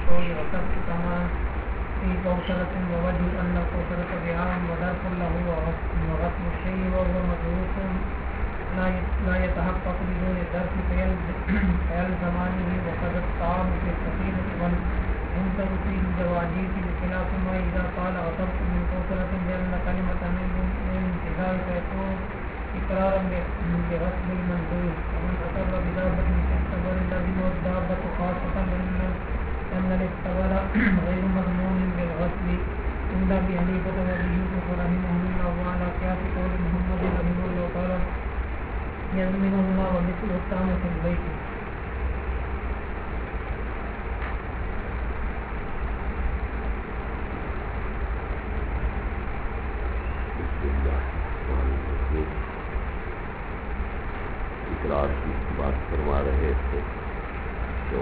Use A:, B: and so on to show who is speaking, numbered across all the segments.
A: القول وترك كما في كوثرة ووجه أن الكوثرة بعام ودرك له وغسل الشيء وهو مدروك لا يتحقق بدون الدرك فيلزمانه وقد الطعام في السفينة والمنكر في الجواجيس بخلاف ما إذا قال غسلت من كوثرة لأن كلمة من الانتزاع فيكون إقرارا بغسل المندوب ومن أقر بدابة تعتبر لازم الدابة خاصة لأن الاعتبار غير مضمون بالغسل عند أبي حنيفة وأبي يوسف رحمهم الله وعلى قياس قول محمد رحمه الله قال يضمنهما ومثل الطعام في البيت.
B: اقرار کی بات فرما رہے تھے تو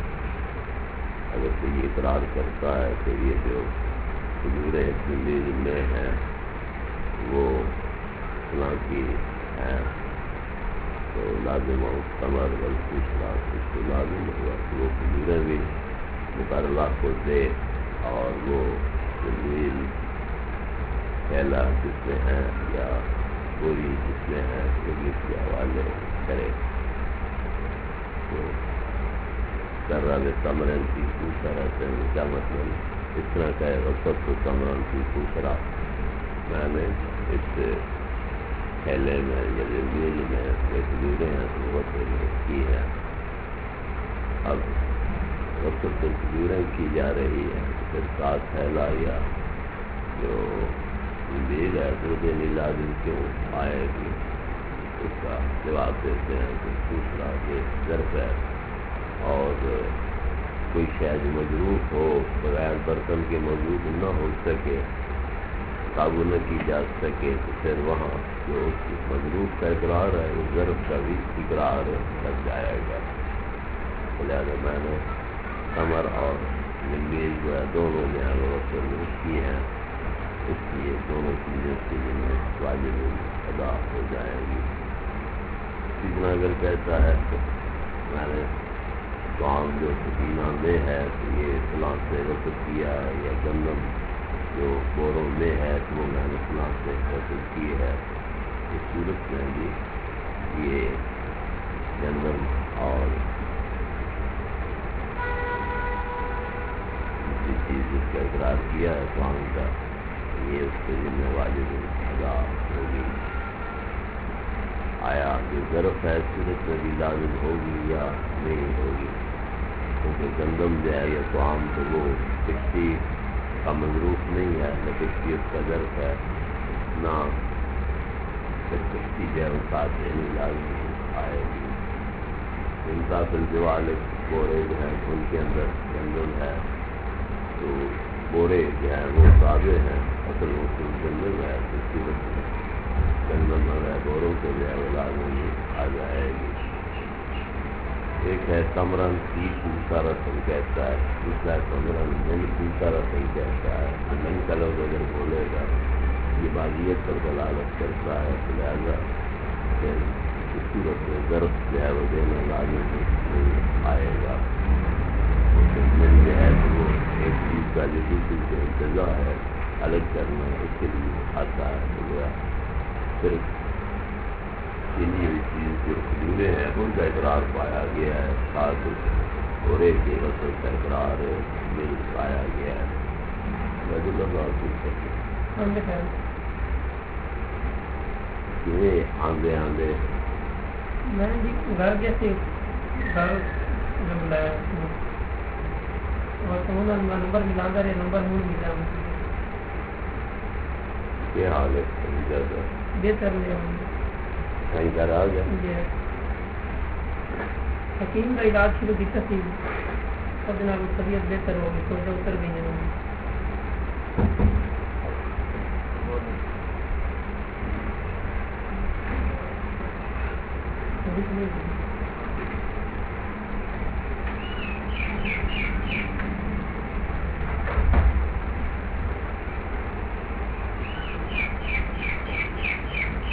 B: اگر کوئی اقرار کرتا ہے کہ یہ جو کھجوریں زمین میں ہیں وہ فلاں کی ہیں تو لازم و کمر والخشرہ اس کو لازم ہوا کہ وہ کھجوریں بھی مقررہ کو دے اور وہ زمین پھیلا جس میں ہیں یا پوری جس میں ہے وہ اس کے حوالے کرے. تو ذرہ تمرن کی پوچھا رہتے ہیں کیا مطلب اس طرح کا ہے وقت کو تمرن کی پوچھ رہا میں نے اس تھیلے میں یا زمین میں کھجوریں ہیں تو وہ کی ہے. اب وقت تو کھجوریں کی جا رہی ہے پھر ساتھ تھیلا یا جو زمین ہے تو دینی لازم کیوں آئے گی اس کا جواب دیتے ہیں کہ پوچھ رہا کہ ظرف ہے اور کوئی شاید مجروح ہو بغیر برتن کے موجود نہ ہو سکے قابو نہ کی جا سکے تو پھر وہاں جو مجروح کا اقرار ہے وہ ظرف کا بھی اقرار کر جائے گا. لہٰذا میں نے کمر اور زمین جو ہے دونوں نے وصول کی ہیں اس لیے دونوں چیزیں کی جنہیں واجب ادا ہو جائیں گی. اسی طرح اگر کہتا ہے تو میں نے کام جو سکینہ میں ہے تو یہ فلاں سے وصل کیا ہے یا گندم جو بوروں میں ہے تو وہ میں نے فلاں سے وصل کی ہے اس صورت میں بھی یہ گندم اور جس چیز جس کا اقرار کیا ہے کام کا یہ اس کے ذمہ واجب ادا ہوگی. آیا جو ظرف ہے صورت میں بھی لازم ہوگی یا نہیں ہوگی کیونکہ گندم جو ہے یا طعام تو وہ کشتی کا مضروف نہیں ہے نہ کشتی اس کا ظرف ہے نہ پھر کشتی جو ہے وہ ساتھ نہیں لازم آئے گی. ان کا بالجوال بورے جو ہیں ان کے اندر گندم ہے تو بورے جو ہیں وہ تازے ہیں اصل وہ گندم ہے تو اس کی وجہ سے گندم ہے بوروں کو جو ہے وہ لازم آ جائے گی. ایک ہے تمرن کی پوسا رسم کہتا ہے دوسرا ہے تمرن من پوسا رسم کہتا ہے. من کا لفظ اگر بولے گا یہ باغیت پر دلالت کرتا ہے تو لہٰذا پھر اس صورت میں ظرف جو ہے وہ دینا لازم نہیں آئے گا. من جو ہے تو وہ ایک چیز کا جو دوسری سے انتظار ہے الگ کرنا اس کے لیے آتا ہے تو گیا. پھر ہوئی چیز جو کھجوریں ہیں ان کا اقرار پایا گیا ہے خاص گھوڑے کے وصل کا اقرار مل پایا گیا ہے. آندے آندے
A: میں نے گھر جیسے گھر بلایا اور نمبر ملا رہے نمبر نہیں ملا
B: کیا حال ہے
A: بہتر
B: کہیں گھر آ گیا
A: حکیم کا علاج شروع کیا تھی اور جناب طبیعت بہتر ہوگی سوچا اتر گئی ہے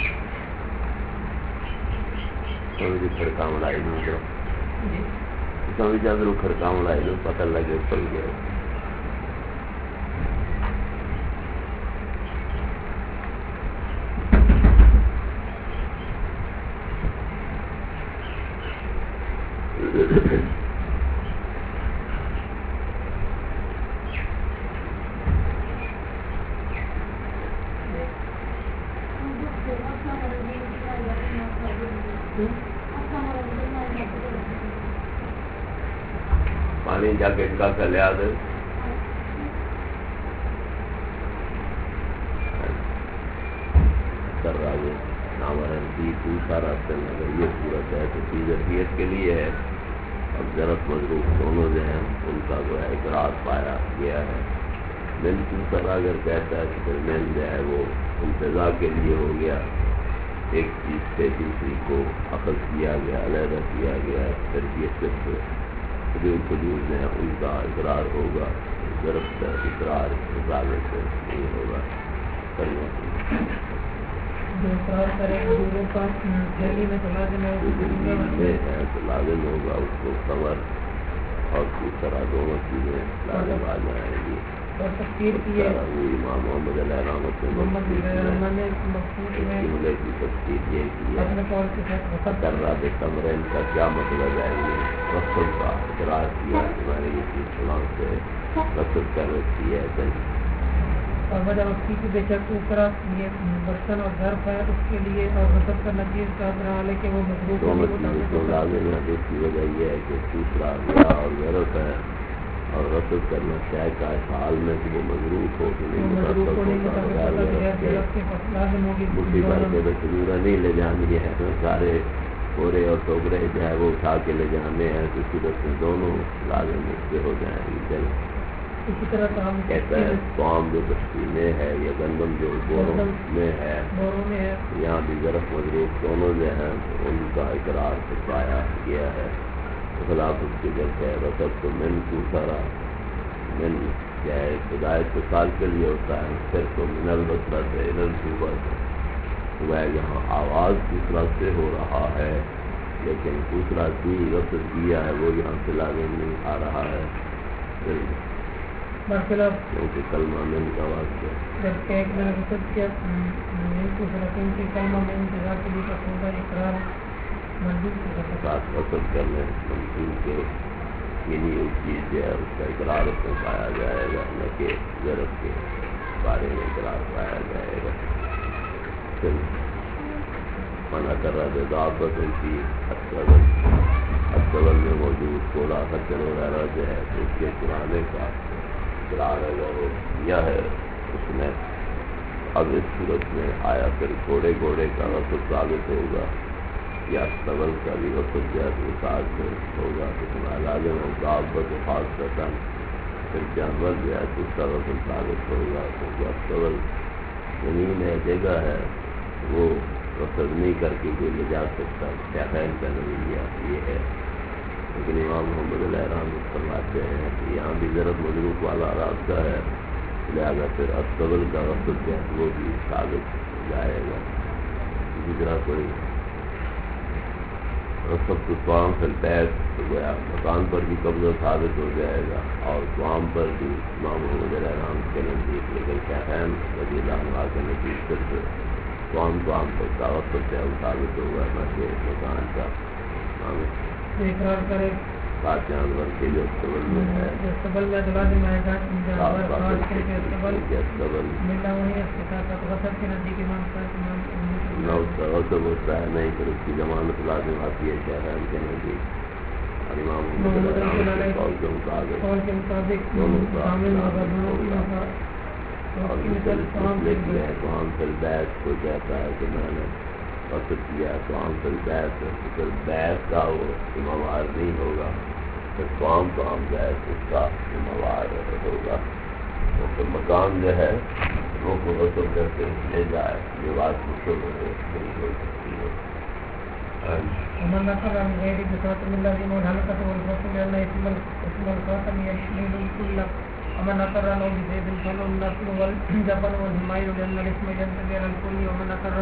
B: پھر کام لائی نہیں سمجھا تو کھڑکاؤں لائے لو پتہ لگے پڑ گیا پانی جاکٹ کا لیا دے کر رہا ہے نامرن کی سارا اگر یہ صورت ہے تو چیزیت کے لیے ہے اب ضرورت مضروف دونوں جو ہیں ان کا جو ہے اقرار پایا گیا ہے مین دوسرا اگر کہتا ہے تو پھر مین جو ہے وہ انتظار کے لیے ہو گیا ایک چیز سے دوسری کو اخذ کیا گیا علیحدہ کیا گیا ہے پھر یہ صرف حدود ہیں ان کا اقرار ہوگا ضرورت اقرار اضافے سے نہیں ہوگا کرنا تو لازم ہوگا اس کو کمر اور دوسرا دونوں چیزیں لازم آ جائیں گی امام محمد علیہ رحمۃ جملے کی تفصیل یہ کی ہے کر رہا تھے کمرین کا کیا مطلب ہے یہ رسل کا اقرار کیا تمہارے یہ چیز فلاں سے رسل کر رکھی ہے
A: اور وجہ وقتی کی بے شک اوپر یہ برتن اور ظرف ہے اس کے لیے اور رسل کا نتیج کا حال ہے کہ وہ مضروف
B: لازم ہے اس کی وجہ یہ ہے کہ دوسرا گیا اور ظرف ہے اور رسل کرنا چاہے کا اس حال میں کہ وہ مضروف ہو کہ نہیں مٹھی بھر کے بچورا نہیں لے جانی ہے سارے پورے اور ٹوکرے جو ہے وہ اٹھا کے لے جانے ہیں تو صورت میں دونوں لازم اس سے ہو جائیں گی چل
A: اسی طرح
B: کہتا ہے قوم جو بستی میں ہے یا گندم جو بوروں میں ہے یہاں بھی ظرف مضروف دونوں جو ہیں ان کا اقرار سے پایا گیا ہے خلاف اس کے جب ہے رسب تو من دوسرا من کیا ہے ہدایت تو سال کے لیے ہوتا ہے پھر تو من البصرت ہے صبح وہ یہاں آواز دوسرا سے ہو رہا ہے لیکن دوسرا بھی رسد کیا ہے وہ یہاں سے لازم نہیں آ رہا ہے کیونکہ کلمہ من کا واسطہ ساتھ رسد کرنے منصوب کے یعنی ایک چیز جو ہے اس کا اقرار اس میں پایا جائے گا نہ کہ ضرورت کے بارے میں اقرار پایا جائے گا پھر منع کر رہا تھا دعوت ان کی اصل میں موجود تھوڑا خچر وغیرہ جو ہے تو اس کے پرانے کا اقرار اگر وہ کیا ہے اس میں اب اس صورت میں آیا پھر گھوڑے کا رسد ثابت ہوگا یا استغل کا بھی رسد جو ہے مثال سے ہوگا تو تمہارا لازم ہے دعوت خاص کرتا پھر جانور جو ہے تو اس کا رسد ثابت ہوگا کیونکہ استغل زمین ہے جگہ ہے وہ رسد نہیں کر کے کوئی لے جا سکتا کیا خیر کا نظریہ یہ ہے لیکن امام محمد علیہ رحمۃ فرماتے ہیں کہ یہاں بھی ضرب مضروف والا راستہ ہے لہٰذا پھر استغل کا رسد جو ہے وہ بھی ثابت ہو جائے گا اسی طرح کوئی رسب تو قوام پھر بیت تو گیا مکان پر بھی قبضہ ثابت ہو جائے گا اور قوام پر بھی امام محمد علیہ رحمۃ کے نزدیک لیکن شاہین رضی اللہ عنہ کے نزدیک صرف قوام پر دعوت پر سے ثابت ہوگا نہ کہ مکان کا
A: اقرار کرے
B: بات جانور کے جو استبل میں ہے
A: استبل میں لازم آئے گا جانور خاص کر کے استبل ملا وہی غصب کے نزدیک امام
B: نہ اس کا غصب ہوتا ہے نہیں پھر اس کی ضمانت لازم آتی ہے شہرین کے نزدیک اور امام محمد علیہ قول کے مطابق دونوں کا اور قوام فی البیت کو کہتا ہے کہ میں نے وصف کیا قوام فی البیت پھر بیت کا وہ ذمہوار نہیں ہوگا پھر قوام بیت اس کا ذمہوار ہوگا تو پھر مکان جو ہے وہ کو وصف کر کے لے جائے یہ بات مشکل نہیں ہو سکتی ہے
A: ومن نقل عن غير بخاتم الذين والحلقة والفصل لأن اسم الخاتم يشمل الكل ومن نقر له بزيد فله النسل والجبل والهمائل لأن الاسم ينتمي إلى الكل ومن نقر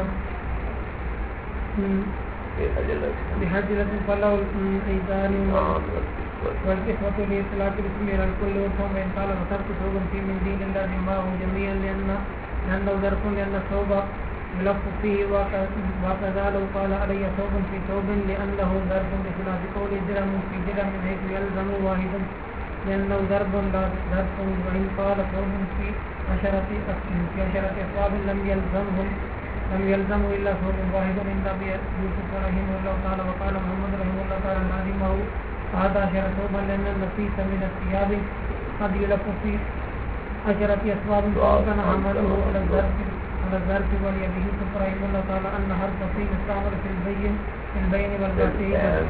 A: بحجلة فله الإيذان والكسوة لإطلاق الاسم على الكل والثوب إن قال وترك ثوب في من دين الله جمعه جميعا لأنه ظرف لأن الثوب يلف فيه وكذا لو قال علي ثوب في ثوب لأنه ظرف بخلاف قول درهم في درهم حيث يلزم واحد لأنه ضرب لا ظرف وإن قال ثوب في عشرة أثواب لم يلزم إلا ثوب واحد عند أبي يوسف رحمه الله تعالى وقال محمد رحمه الله تعالى لازمه 11 ثوبا لأن النفيس من الثياب قد يلف في 10 أثواب فكان عمله على الظرف وليده رحمه الله تعالى أن حرف في مستعمل في البين والوسيلة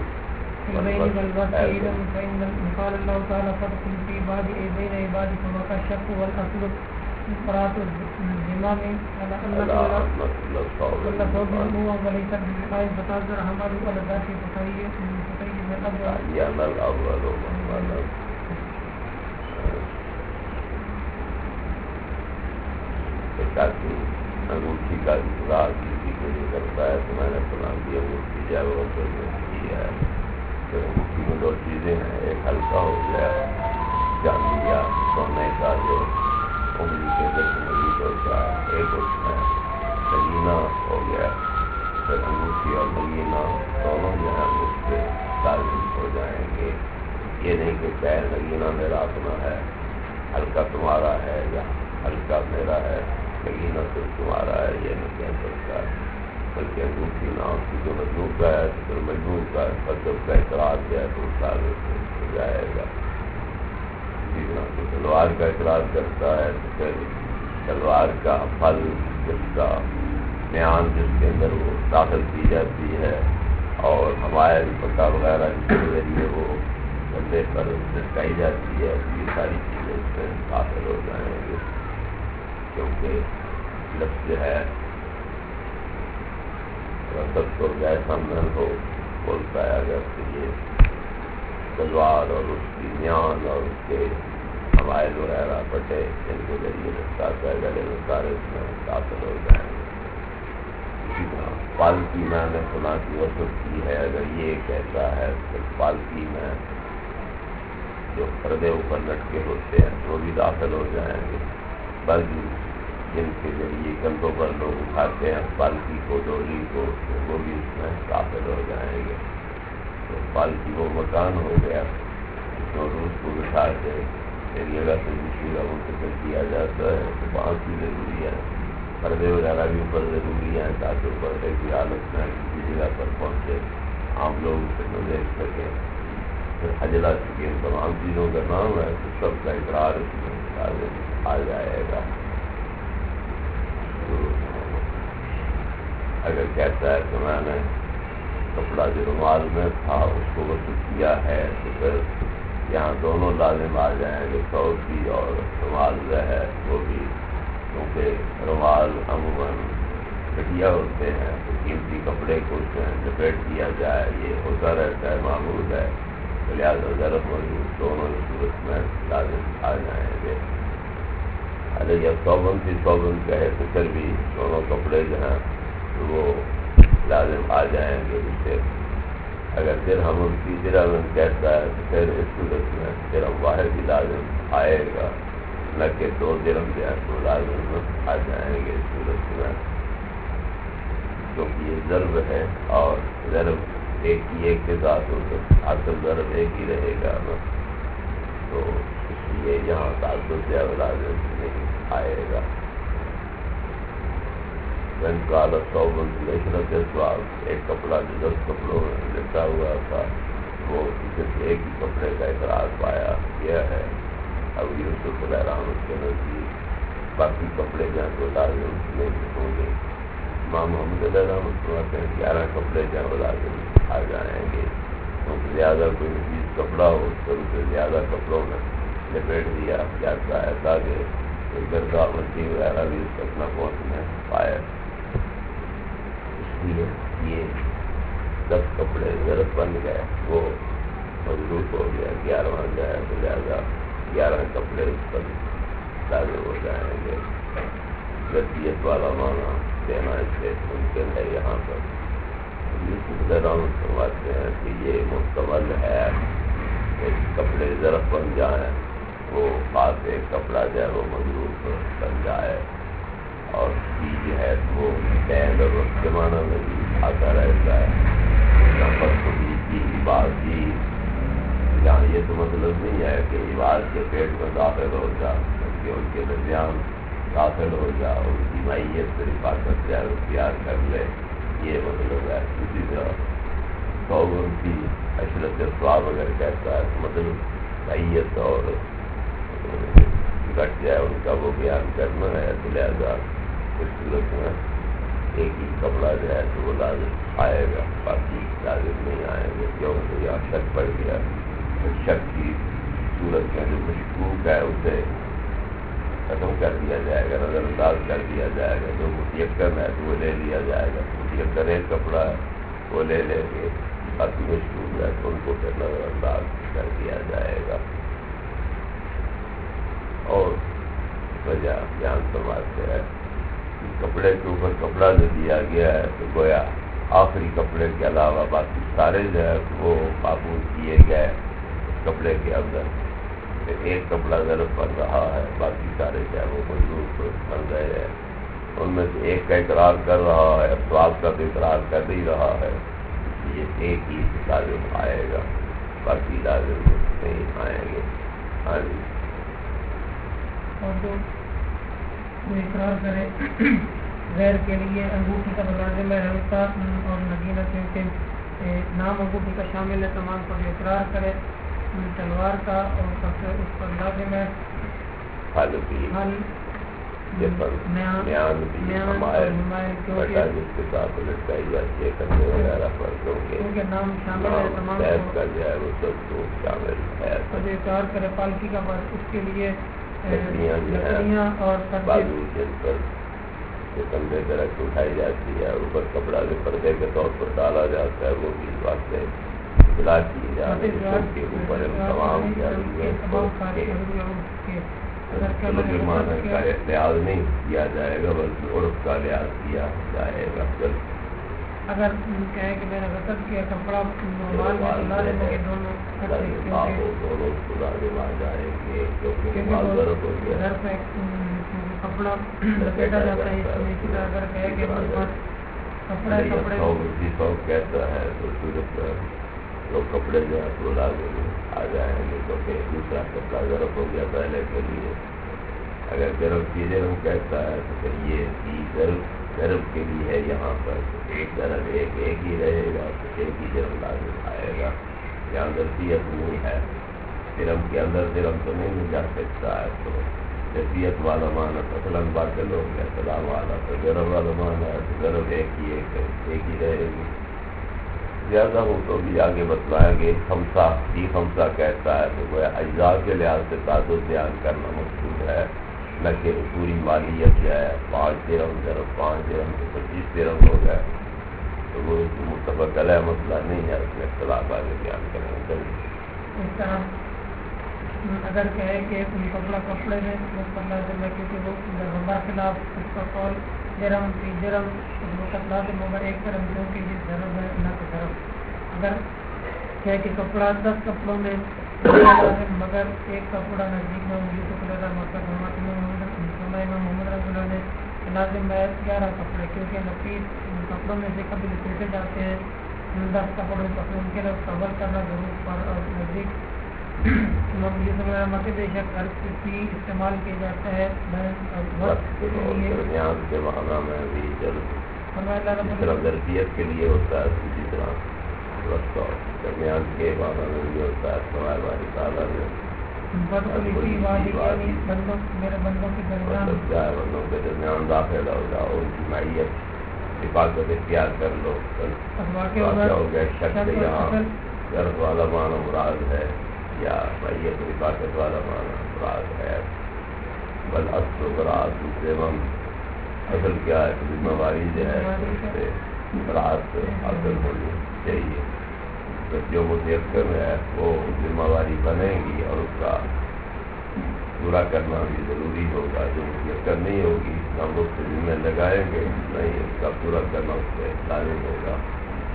A: فإن قال الله تعالى فادخل في بعض بين عبادكم وكالشك والأصل قراءة الزمام على أن كل ثوب هو وليس بالآية فتعذر حمله على الظرف
B: الأول تاکہ انگوٹھی کا انتظار کسی کے لیے کرتا ہے تو میں نے سنا کہ انگوٹھی جاوت کی ہے تو انگوٹھی میں 2 چیزیں ہیں، ایک ہلکا ہو گیا چاندی یا سونے کا جو انگلی کے درد مزید ہوتا ہے، ایک اس میں نگینہ ہو گیا، پھر انگوٹھی اور نگینہ دونوں جو ہیں اس کے لازم ہو جائیں گے۔ یہ نہیں کہ پیر نگینہ میرا اپنا ہے، ہلکا تمہارا ہے یا ہلکا میرا ہے، نگینہ صرف تمہارا ہے، یہ نہیں کہہ سکتا ہے، بلکہ انگوٹھی نام کی جو مجنون کا ہے تو مجنون کا مطلب کا اقرار کیا ہے تو سارے ہو جائے گا۔ اسی طرح سے تلوار کا اقرار کرتا ہے تو پھر تلوار کا پھل جس کا میان جس کے اندر وہ داخل کی جاتی ہے اور ہمارے پکا وغیرہ جس کے ذریعے وہ بندے پر لٹکائی جاتی ہے، یہ ساری چیزیں اس میں داخل ہو جائیں گے، کیونکہ لفظ جو ہے سب کو جیسا من ہو بولتا ہے، اگر تو یہ تلوار اور اس کی میان اور اس کے حوائل وغیرہ پٹے جن کے ذریعے لٹکاتا ہے گلے میں سارے اس میں داخل ہو جائیں گے۔ اسی طرح پالکی میں نے سنا کی وصف کی ہے، اگر یہ کہتا ہے تو پالکی میں جو پردے اوپر لٹکے ہوتے ہیں وہ بھی داخل ہو جائیں گے، بلکہ جن کے ذریعے کندھوں پر لوگ اٹھاتے ہیں پالکی کو، ڈولی کو، وہ بھی اس میں داخل ہو جائیں گے۔ تو پالکی وہ مکان ہو گیا جس میں روز کو بٹھا کے ایک جگہ سے دوسری جگہ منتقل کیا جاتا ہے، تو 5 چیزیں ضروری ہیں، پردے وغیرہ بھی اوپر ضروری ہیں تاکہ پردے کی حالت میں کسی جگہ پر پہنچے عام لوگ اسے نہ دیکھ سکیں، پھر حجلہ چکے تمام چیزوں کا نام ہے تو سب کا اقرار اس میں آ جائے گا۔ اگر کہتا ہے کہ میں نے کپڑا جو رومال میں تھا اس کو وصول کیا ہے تو پھر یہاں دونوں لازم آ جائیں گے، ثوب بھی اور رومال جو ہے وہ بھی، کیونکہ رومال عموماً گھٹیا ہوتے ہیں تو قیمتی کپڑے کو اس میں لپیٹ دیا جائے، یہ ہوتا رہتا ہے، معمول ہے، لہٰذا ضرب موجود دونوں صورت میں لازم آ جائیں گے۔ اگر یہ صوبن کی صوبن کہے تو پھر بھی دونوں کپڑے جو ہیں وہ لازم آ جائیں گے۔ جسے اگر درہم کی درہم کہتا ہے تو پھر اس صورت میں درہم واحد ہی لازم آئے گا، نہ کہ 2 درہم جو ہے تو لازم آ جائیں گے اس صورت میں، کیونکہ یہ ضرب ہے اور ضرب ایک کے ساتھ ہو تو اصل ضرب ایک ہی رہے گا نا، تو اس لیے یہاں تعدد یا لازم نہیں آئے گا۔ ایک کپڑا جو 10 کپڑوں میں لٹا ہوا تھا وہ صرف ایک ہی کپڑے کا اقرار پایا گیا ہے۔ اب یوسف علیہ رحمت کے نزدیک باقی کپڑے جو ہیں وہ لازم نہیں ہوں گے۔ امام محمد علیہ رحمت کہتے ہیں 11 کپڑے جو ہیں وہ لازم آ جائیں گے، کیونکہ زیادہ کوئی مزید کپڑا ہو تو اسے زیادہ کپڑوں میں لپیٹ دیا جاتا ہے تاکہ گردا مچھی وغیرہ بھی اس تک نہ پہنچنے پائے، اس لیے یہ 10 کپڑے ضرب بن گئے، وہ مضبوط ہو گیا، 11واں جائے تو لہٰذا 11 کپڑے اس پر لازم ہو جائیں گے۔ لطیت والا معنی دینا اس سے ممکن ہے یہاں پر۔ یوسف علیہ رحمت فرماتے ہیں کہ یہ محتمل ہے کپڑے ظرف بن جائیں، وہ خاص ایک کپڑا جو ہے وہ مضروف بن جائے، اور جو ہے وہ پہل اور وقت کے معنی میں بھی آتا رہتا ہے۔ خودی کی بازی، یہاں یہ تو مطلب نہیں ہے کہ عباد کے پیٹ میں داخل ہو جا، کہ ان کے درمیان داخل ہو جا، ان کی معیت سے حفاظت جو ہے اختیار کر لے، یہ مطلب ہے۔ اسی طرح ان کی عشرت ثواب اگر کہتا ہے تو مطلب معیت اور گٹ جائے ان کا وہ بیان کرنا ہے، تو لہٰذا اس صورت میں ایک ہی کپڑا جو ہے تو وہ لازم آئے گا، باقی لازم نہیں آئیں گے، کیونکہ یہاں شک پڑ گیا۔ شک کی صورت میں جو مشکوک ہے اسے ختم کر دیا جائے گا، نظر انداز کر دیا جائے گا۔ جو متیقن ہے تو وہ لے لیا جائے گا، متیقن ایک کپڑا ہے وہ لے لیں گے، باقی مشکوک ہے تو ان کو پھر نظر انداز کر دیا جائے گا۔ اور وجہ بیان فرماتے ہیں کہ کپڑے کے اوپر کپڑا جو دیا گیا ہے تو گویا آخری کپڑے کے علاوہ باقی سارے جو ہے وہ قابو کیے گئے اس کپڑے کے اندر۔ پھر ایک کپڑا ضرب بن رہا ہے، باقی سارے جو ہے وہ مضروف بن گئے ہیں۔ ان میں سے ایک کا اقرار کر رہا ہے، ثواب کا بھی اقرار کر نہیں رہا ہے، یہ ایک ہی لازم آئے گا، باقی لازم نہیں آئیں گے۔ ہاں جی۔
A: اور جو اقرار کرے غیر کے لیے انگوٹھی کا لازم ہے ہلکا اور نگینہ، کیونکہ نام انگوٹھی کا شامل ہے تمام کو جو اقرار کرے تلوار کا، اور اس پر لازم ہے حل
B: جس کے ساتھ لٹکائی جاتی ہے کندھے وغیرہ پر،
A: کیونکہ نام شامل ہے تمام
B: کا جو ہے وہ سب کو شامل ہے۔
A: جو اقرار کرے پالکی کا بس اس کے لیے
B: لکڑیاں
A: اور
B: بازو جن پر کندھے درخت اٹھائی جاتی ہے، اوپر کپڑا جو پردے کے طور پر ڈالا جاتا ہے وہ بھی واسطے اطلاع کی جانے کے اوپر تمام معنی کا لحاظ نہیں کیا جائے گا بلکہ عرف کا لحاظ کیا جائے گا۔
A: اگر کہے کہ میں نے غصب کیا کپڑا دونوں کپڑا لپیٹا جاتا ہے، اگر کہے کہ
B: کپڑے کہتا ہے تو صورت تو کپڑے جو ہے تو لازم آ جائیں گے، کیونکہ دوسرا کپڑا ضرب ہو گیا پہلے کے لیے۔ اگر ضرب کی ضرب کہتا ہے تو پھر یہ ضرب کے لیے ہے، یہاں پر ایک ضرب ایک ہی رہے گا، تو ایک ہی ضرب لازم آئے گا۔ یہاں ظرفیت نہیں ہے، ضرب کے اندر ضرب تو نہیں جا سکتا ہے، تو ظرفیت والا معنی فصلاً باطل ہو گیا، سلام والا تو ضرب والا معنی ہے، تو ضرب ایک ہی رہے گی۔ زیادہ ہو تو بھی آگے بتلائیں گے۔ خمسہ کہتا ہے تو وہ اجزاء کے لحاظ سے تعدد بیان کرنا مقصود ہے، نہ کہ پوری مالیت جو ہے 5 درہم ضرب 5 درہم تو 25 درہم ہو گئے، تو وہ متفق علیہ مسئلہ نہیں ہے، اس میں اختلاف آگے بیان کریں گے۔
A: اس طرح اگر کہے کہ کپڑا کپڑے میں لازم ہے، کیونکہ وہ ہمارے خلاف اس کا قول جرم فی جرم وقت لازم ہوگا ایک درہم، کیونکہ یہ ضرب ہے نہ کہ ضرب۔ اگر کہے کہ کپڑا 10 کپڑوں میں مگر ایک کپڑا نزدیک میں یوسف علیہ مطلب محمد رسول نے لازم ہے 11 کپڑے، کیونکہ نفیس کپڑوں میں سے کبھی لپیٹے جاتے ہیں 10 کپڑوں پر، ان کے لیے قبل کرنا ضرور پر، اور نزدیک یوسف علیہ مطلب بے شک ہر کسی استعمال کیا جاتا ہے
B: درمیان کے معنی میں بھی ظرفیت کے لیے ہوتا ہے، اسی طرح وقت اور درمیان کے معنی میں بھی ہوتا ہے۔ سوائے والی تعالیٰ نے
A: میرے بندوں کے درمیان
B: بندوں کے درمیان داخل ہو جاؤ، ان کی معیت حفاظت اختیار کر لو۔ ہو گیا شک سے یہاں غرض والا معنی مراد ہے یا معیت حفاظت والا معنی مراد ہے؟ بل اصل و برات دوسرے اصل کیا ہے؟ ذمہ داری جو ہے اس سے برات حاصل ہونی چاہیے۔ جو متیقن ہے وہ ذمہ داری بنے گی اور اس کا پورا کرنا بھی ضروری ہوگا۔ جو متیقن نہیں ہوگی ہم اس سے ذمہ لگائیں گے نہیں، اس کا پورا کرنا اس سے لازم ہوگا۔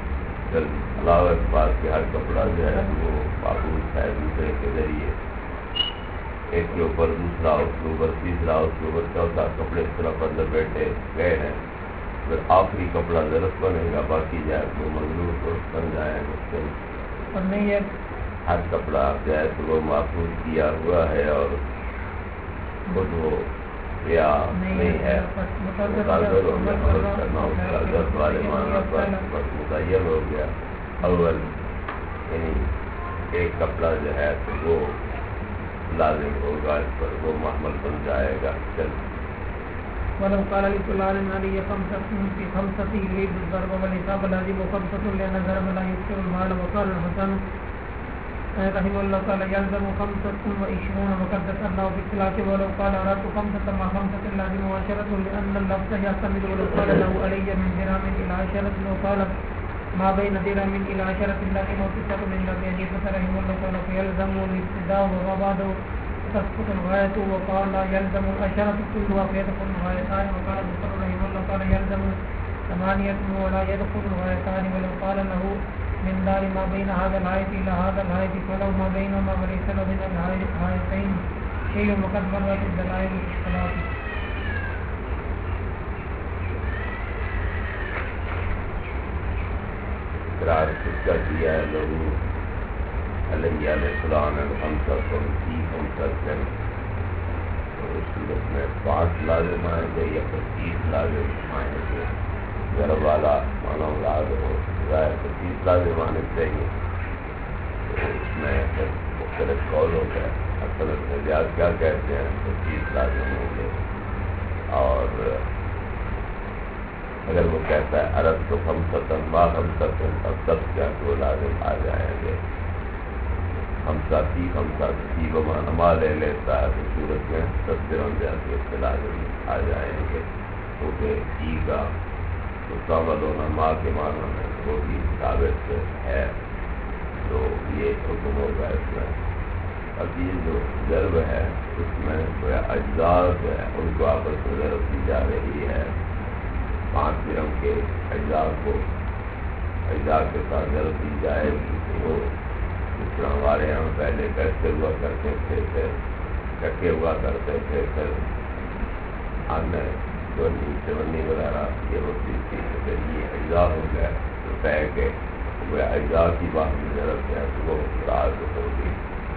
B: پھر علاوہ اس بات کے ہر کپڑا جو ہے وہ معبود ہے دوسرے کے ذریعے، ایک کے اوپر دوسرا، اس کے اوپر تیسرا، اس کے اوپر چوتھا، کپڑے اس طرح پر لپیٹے گئے ہیں، پھر آخری کپڑا ضرورت بنے گا، باقی جو ہے وہ مضبوط تو بن جائے گا۔
A: اور نہیں ہے
B: ہر کپڑا جو ہے تو وہ محفوظ کیا ہوا ہے اور خود وہ یا نہیں ہے متاثر ہو گیا، مدد کرنا اس کا ضرورت والے معنی پر بس متعین ہو گیا۔ اول یعنی ایک کپڑا جو ہے تو وہ لازم ہوگا، اس پر وہ محمل بن جائے گا۔ چل
A: ولو قال لفلان علي خمسة يريد الضرب والحساب لازم خمسة لأن الضرب لا يكثر المال. وقال الحسن رحمه الله قال يلزم 25 وقد ذكرناه في الثلاث. ولو قال أردت 5 مع 5 لازم 10 لأن اللفظ يحتمل. ولو قال له علي من درهم إلى 10 لو قال ما بين درهم إلى 10 لازم 9 من أبي حنيفة رحمه الله قال فيلزم الابتداء وما بعده تسقط الغاية. وقال يلزم العشرة كلها فيدخل الغايتان. وقال بكر رحمه الله قال يلزم 8 ولا يدخل الغايتان. ولو قال له من دار ما بين هذا الآية إلى هذا الآية فلو ما بينهما وليس له من الآيتين شيء وقد مرت الدلائل بالصلاة.
B: اقرار خود کا کیا ہے لوگوں علیہ السلام الخمسہ فی خمسہ، تو اس صورت میں 5 لازم آئیں گے یا 25 لازم آئیں گے؟ گھر والا مانو لازم ہو ظاہر 25 لازم آنے چاہیے، تو اس میں پھر مختلف قول ہو گئے۔ اصل میں زیادہ کیا کہتے ہیں 25 لازم ہوں گے، اور اگر وہ کہتا ہے عرب تو ہم ستن با ہم ستن اب سب کیا تو لازم آ جائیں گے۔ ہم ساتھی بمان ما لے لیتا ہے تو صورت میں سب سے ہم جاتے اس کے لازم آ جائیں گے، کیونکہ ای کا مستعمل ہونا ماں کے معنی میں وہ بھی ثابت ہے، تو یہ حکم ہوگا اس میں۔ اب یہ جو ضرب ہے اس میں کوئی اجزاء جو ہے ان کو آپس میں ضرب دی جا رہی ہے، 5 درہم کے اجزاء کو اجزاء کے ساتھ ضرب دی جائے گی۔ وہ جس طرح ہمارے یہاں پہلے پیسے ہوا کرتے تھے، پھر کٹے ہوا کرتے تھے، پھر آنے چونی وغیرہ یہ ہوتی تھی، تو پھر یہ اجزاء ہو گئے تو طے کے وہ اجزاء کی بات کی ضرورت ہے تو وہ راز ہوگی۔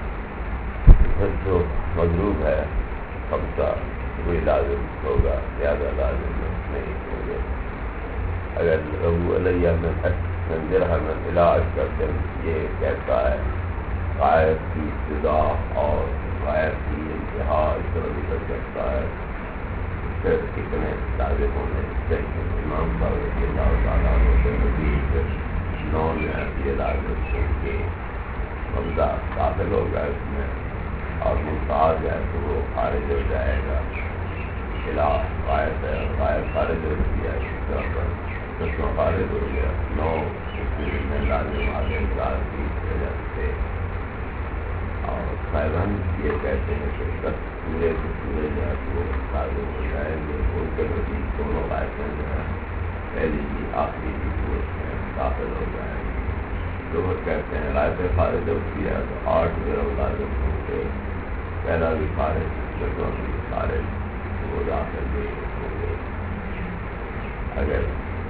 B: پھر جو مضروب ہے خمسہ وہی لازم ہوگا، زیادہ لازم نہیں ہوں گے۔ اگر ابو علیہ من درہم الی 10 یہ کہتا ہے غائب کی ابتدا اور غائب کی انتہا اس طرح ذکر کرتا ہے، پھر کتنے لازم ہونے چاہیے؟ امام صاحب رضی اللہ تعالیٰ عنہ نزدیک 9 یہ لازم ہوں گے۔ حمزہ داخل ہوگا اس میں اور ممتاز ہے تو وہ خارج ہو جائے گا۔ خلاف غائب ہے، غائب خارج ہو گیا، اس طرح پر قسم خارج ہو گیا۔ 9 اس میں لازم آگے انکار کی وجہ سے، اور صاحبان یہ کہتے ہیں کہ 10 پورے کے پورے جو ہے وہ لازم ہو جائیں گے۔ ان کے نزدیک دونوں آیتیں جو ہیں پہلی بھی آخری بھی وہ میں داخل ہو جائیں گے۔ لوگ کہتے ہیں رائے خارج ہوتی ہے تو 8 درہم لازم ہوں گے، پہلا بھی خارج دوسرا بھی خارج، وہ داخل بھی ہوں گے۔ اگر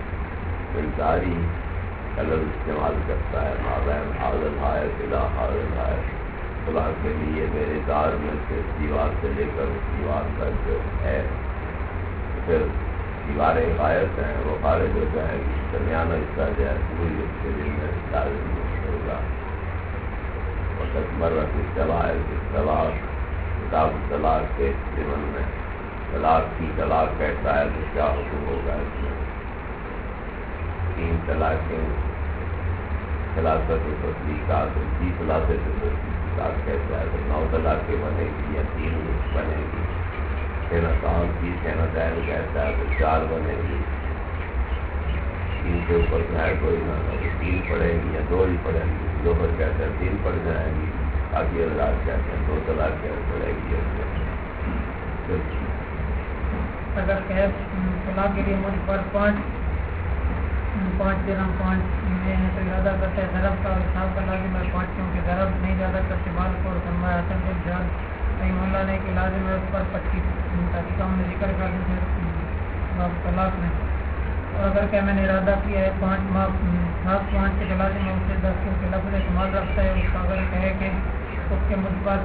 B: مقداری کا لفظ استعمال کرتا ہے مابین حاضر ہے فلا حاضر ہے، فلاں کے لیے میرے دار میں سے دیوار سے لے کر اس دیوار تک جو ہے، پھر دیواریں غائب ہیں وہ خارج ہو جائے گی، درمیانہ حصہ جو ہے پوری اس کے دل میں لازم ہوگا۔ وقت مرت طلاق کتاب طلاق کے ضمن میں طلاق کی طلاق کہتا ہے تو کیا حکم ہوگا اس میں؟ 3 طلاقیں خلاصت و تصدیقات، 30 خلاصت و تصدیقات کہتا ہے تو 9 طلاقیں بنے گی یا 3 بنے گی؟ کہنا صاحب کی کہنا چاہے کہتا ہے تو 4 بنے گی، 3 کے اوپر جو ہے کوئی نہ 3 پڑھیں گی یا 2 ہی پڑھیں گی۔ دوپہر کہتے ہیں 3 پڑھ جائیں گی، باقی حضرات کہتے ہیں 2 طلاقیں پڑھے گی۔
A: اگر طلاق کے لیے مجھ پر 5 5 درہم 5 میں ہے تو ارادہ کرتا ہے ضرب کا اور حساب کا لازم ہے 5 کیونکہ ضرب نہیں زیادہ کرتے بال کو فرمایا حسن بن جعد رحمہ اللہ نے کہ لازم ہے اس پر 25 تاکہ ہم نے ذکر کر دوسرے باب طلاق میں. اور اگر کہ میں نے ارادہ کیا ہے 5 ماہ 5 کے لازم ہے اسے 10 کیونکہ لفظ کمال رکھتا ہے. اس کا اگر کہے کہ اس کے مجھ پر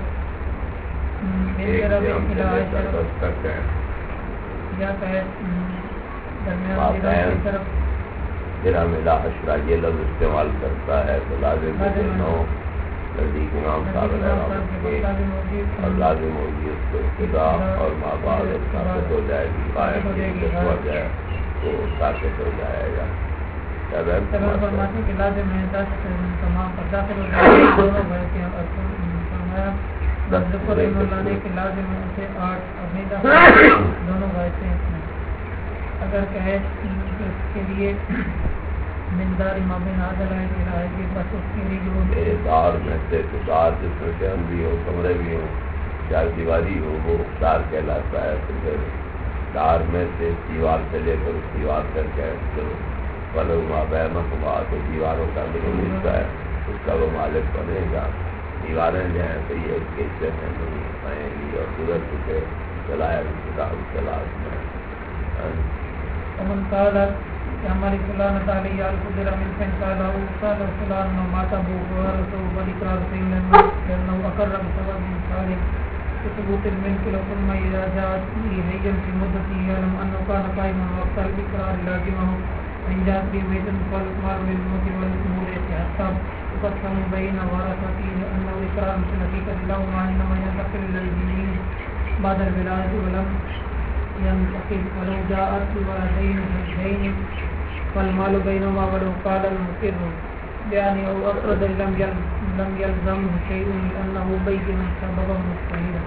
A: یا کہے درمیان کی طرف
B: درہم الاشرا یہ لفظ استعمال کرتا ہے تو لازم نزدیک امام صاحب اور لازم ہوگی اس کو ابتدا اور ماں بعد ثابت ہو جائے گی قائم ہو جائے تو ثابت ہو جائے گا.
A: فرماتے کہ لازم ہے 10 تمام پر داخل ہو جائے گا دونوں گھر کے فرمایا ظفر رحمہ اللہ نے کہ لازم ہے اسے 8 اور نہیں داخل دونوں گھر سے اگر کہے اس کے لیے مندار امام نازل ہے کہ رائے کے بس اس کے لیے جو
B: دار میں سے دار جس میں سے ہم بھی ہو کمرے بھی ہوں چار دیواری ہو وہ دار کہلاتا ہے. تو پھر دار میں سے دیوار سے لے کر اس دیوار تک ہے تو فلما بینہما تو دیواروں کا جو حصہ ہے اس کا وہ مالک بنے گا. دیواریں جو ہیں تو یہ اس کے حصے میں نہیں آئیں گی اور گزر چکے چلایا کلاس میں.
A: ومن قال کہ ہماری فلان تعالی القدر من فن قال او قال فلان ما تبو ورث والاقرار بين لانه اقر بسبب صالح ثبوت الملك لو ثم اذا جاء هيا في مدته يعلم انه كان قائما وقت الاقرار لازمه ان جاء في بيت فالمال للموت والامور حتى تقسم بين ورثته انه اقرار مثل حقيقه له ما انما ينتقل الى الجنين بعد الولاده ولم ينتقل ولو جاءت بولدين حجين فالمال بينهما ولو قال المقر يعني او اقرض لم يلزم شيء لانه بين سببا مستحيلا.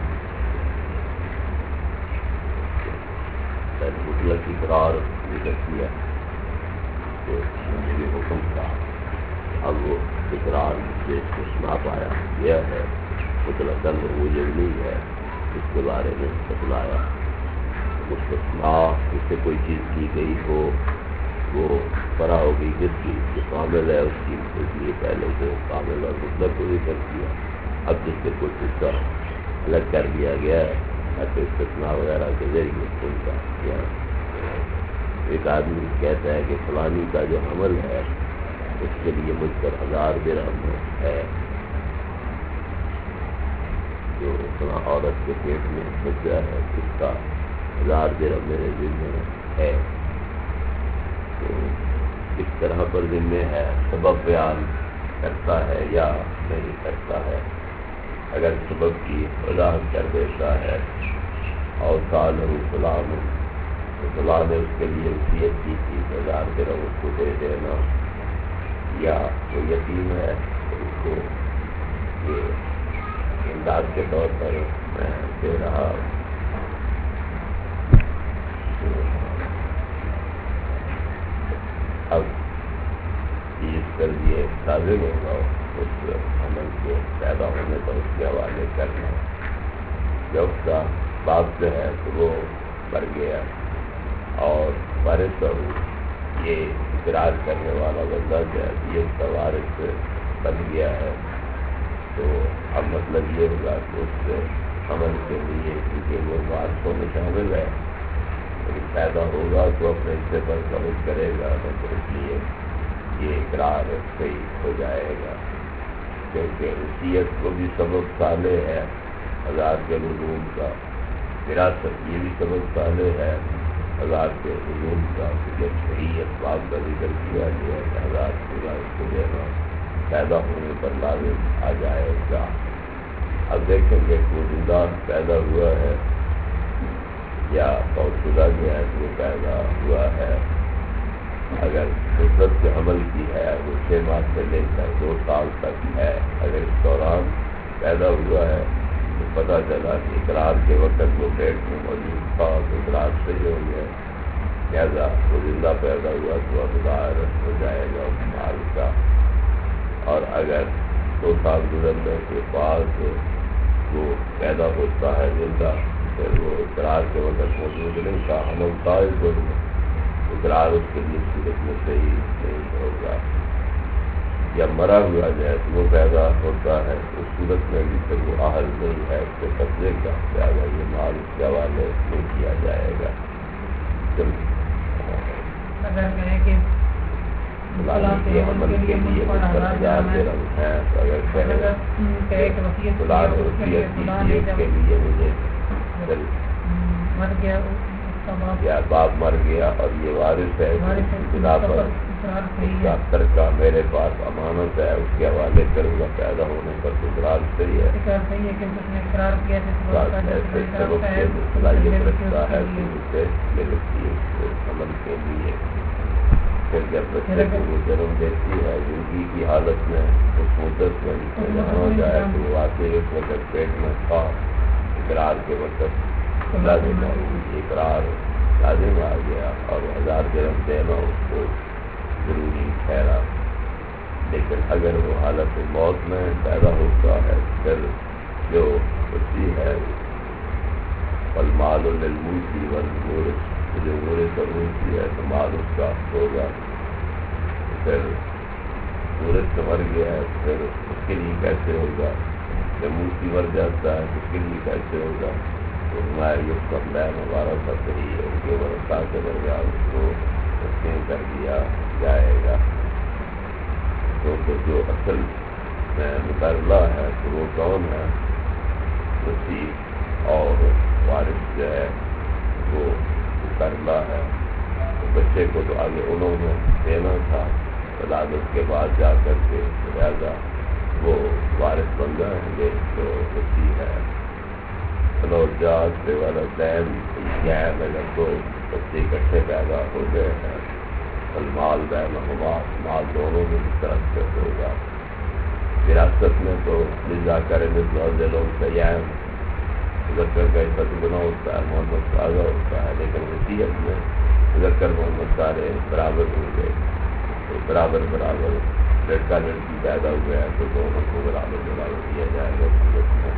B: مطلق اقرار ذکر کیا تو مجھے حکم تھا اب وہ اقرار سے سنا پایا یہ ہے مطلق وہ نہیں ہے اس کے بارے میں بتلایا. مستثنا اس سے کوئی چیز کی گئی ہو وہ فرا ہوگی جس کی جو کامل ہے اس کی اس لیے پہلے سے کامل اور مطلق کو ذکر کیا. اب جس سے کچھ حصہ الگ کر دیا گیا ہے تو استثنا وغیرہ کے ذریعے ان کا کیا. ایک آدمی کہتا ہے کہ فلانی کا جو حمل ہے اس کے لیے مجھ پر 1000 درہم ہے جو فلاں عورت کے پیٹ میں بچہ ہے اس کا 1000 درہم میرے ذمے ہے. تو اس طرح پر ذمے ہے سبب بیان کرتا ہے یا نہیں کرتا ہے. اگر سبب کی وضاحت کر دیتا ہے اور سال فلان تو فلاں نے اس کے لیے وصیت کی تھی 1000 درہم اس کو دے دینا یا وہ یتیم ہے تو اس کو یہ امداد کے طور پر میں دے رہا. اب چیز کر دیے لازم ہوگا اس عمل کے پیدا ہونے پر اس کے حوالے کرنا. جب اس کا باپ جو ہے تو وہ مر گیا اور وارث یہ اقرار کرنے والا بندہ جو ہے یہ اس کا وارث بن گیا ہے تو اب مطلب یہ ہوگا کہ اس عمل کے لیے کیونکہ وہ وارثوں میں شامل ہے پیدا ہوگا تو اپنے حصے پر قبض کرے گا تو اس لیے یہ اقرار صحیح ہو جائے گا کیونکہ وصیت کو بھی سبب صالح ہے 1000 کے نزول کا. وراثت یہ بھی سبب صالح ہے 1000 کے نزول کا. جب صحیح اسباب کا ذکر کیا گیا کہ 1000 پورا اس کو دینا پیدا ہونے پر لازم آ جائے گا. اب دیکھیں گے وہ زندہ پیدا ہوا ہے یا بہت شدہ جو ہے وہ پیدا ہوا ہے. اگر نصرت سے عمل کی ہے وہ 6 ماہ سے لے کر 2 سال تک ہے. اگر اس دوران پیدا ہوا ہے تو پتہ چلا کہ اقرار کے وقت وہ پیٹ میں موجود تھا تو اقرار سے ہو گیا لہٰذا وہ زندہ پیدا ہوا تو اب ظاہر ہو جائے گا اس مال کا. اور اگر 2 سال گزرنے کے بعد وہ پیدا ہوتا ہے زندہ پھر وہ اقرار کے وقت موجود نہیں تھا عمل تھا اس دور میں تو اقرار اس کے لیے صورت میں صحیح نہیں ہوگا. یا مرا ہوا جائز وہ پیدا ہوتا ہے اس صورت میں بھی پھر وہ اہل نہیں ہے اس کے قبضے کا، لہٰذا یہ مال اس کے حوالے نہیں کیا جائے گا.
A: اگر کہیں کہ
B: یہ عمل کے لیے 10,000 درہم ہے تو اگر کہے فلاں وصیت کیجیے اس کے لیے مجھے
A: مر گیا
B: یا باپ مر گیا اور یہ وارث ہے بنا پر اس کا ترکہ میرے پاس امانت ہے اس کے حوالے کروں گا، پیدا ہونے پر تو اقرار صحیح ہے. صلاحیت رکھتا ہے کہ اسے لے لیتی ہے عمل کے لیے. پھر جب بچے کو وہ جنم دیتی ہے زندگی کی حالت میں اس مدت میں جہاں ہو جائے تو وہ واقعی اس وقت پیٹ میں تھا اقرار کے وقت لازم اقرار لازم آ گیا اور 1000 درہم دینا اس کو ضروری ٹھہرا. لیکن اگر وہ حالت موت میں پیدا ہوتا ہے پھر جو بچی ہے والمال للموسی والمورث جو مورث اور موسی ہے تو مال اس کا ہوگا. پھر مورث تو مر گیا ہے پھر اس کے لیے کیسے ہوگا؟ جب موسی مر جاتا ہے اس کے لیے کیسے ہوگا؟ تو ہمارے اس کا پلان ہمارا سب صحیح ہے ان کے ورثاء کے درمیان اس کو تقسیم کر دیا جائے گا. کیونکہ جو اصل میں مقررہ ہے تو وہ کون ہے؟ وصی اور وارث جو ہے وہ مقررہ ہے. تو بچے کو تو آگے انہوں نے دینا تھا ولادت کے بعد جا کر کے لہٰذا وہ وارث بن جائیں گے جو وصی ہے. نوجات والا دین غیر اگر دو بچے اکٹھے پیدا ہو گئے ہیں المال بینہما مال دونوں میں اس طرح سے ہوگا. وراثت میں تو لذا کرے دلوں سیان ذکر کا حصہ دگنا ہوتا ہے محمد سارا ہوتا ہے. لیکن وصیت میں ذکر محمد سارے برابر ہوں گے تو برابر لڑکا لڑکی پیدا ہوا ہے تو دونوں کو برابر دیا جائے گا صورت میں.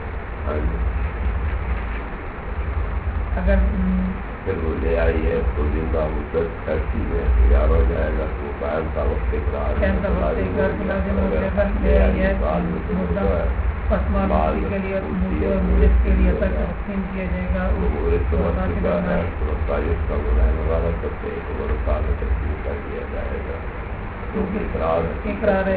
A: اگر
B: پھر وہ لے آئی ہے تو زندہ مدت ایسی میں تیار ہو جائے گا تو قائم کا وقت اقرار
A: مال کے لیے مورث کے لیے تقسیم کیا جائے گا.
B: تقسیم کر دیا جائے گا
A: اقرار ہے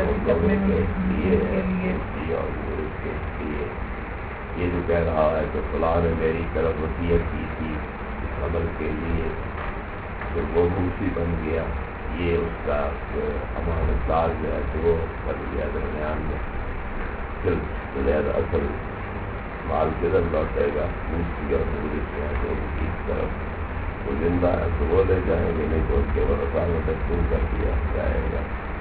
B: یہ جو کہہ رہا ہے کہ فلاں نے میری طرف وصیت کی تھی اس عمل کے لیے تو وہ موسی بن گیا. یہ اس کا امانت دار جو ہے تو وہ کر دیا درمیان میں. پھر اصل مال کدھر لوٹے گا؟ موسی اور مورث جو ہے تو ان کی طرف وہ زندہ ہے تو وہ لے جائیں گے نہیں تو ان کے ورثاء میں تقسیم کر دیا جائے گا.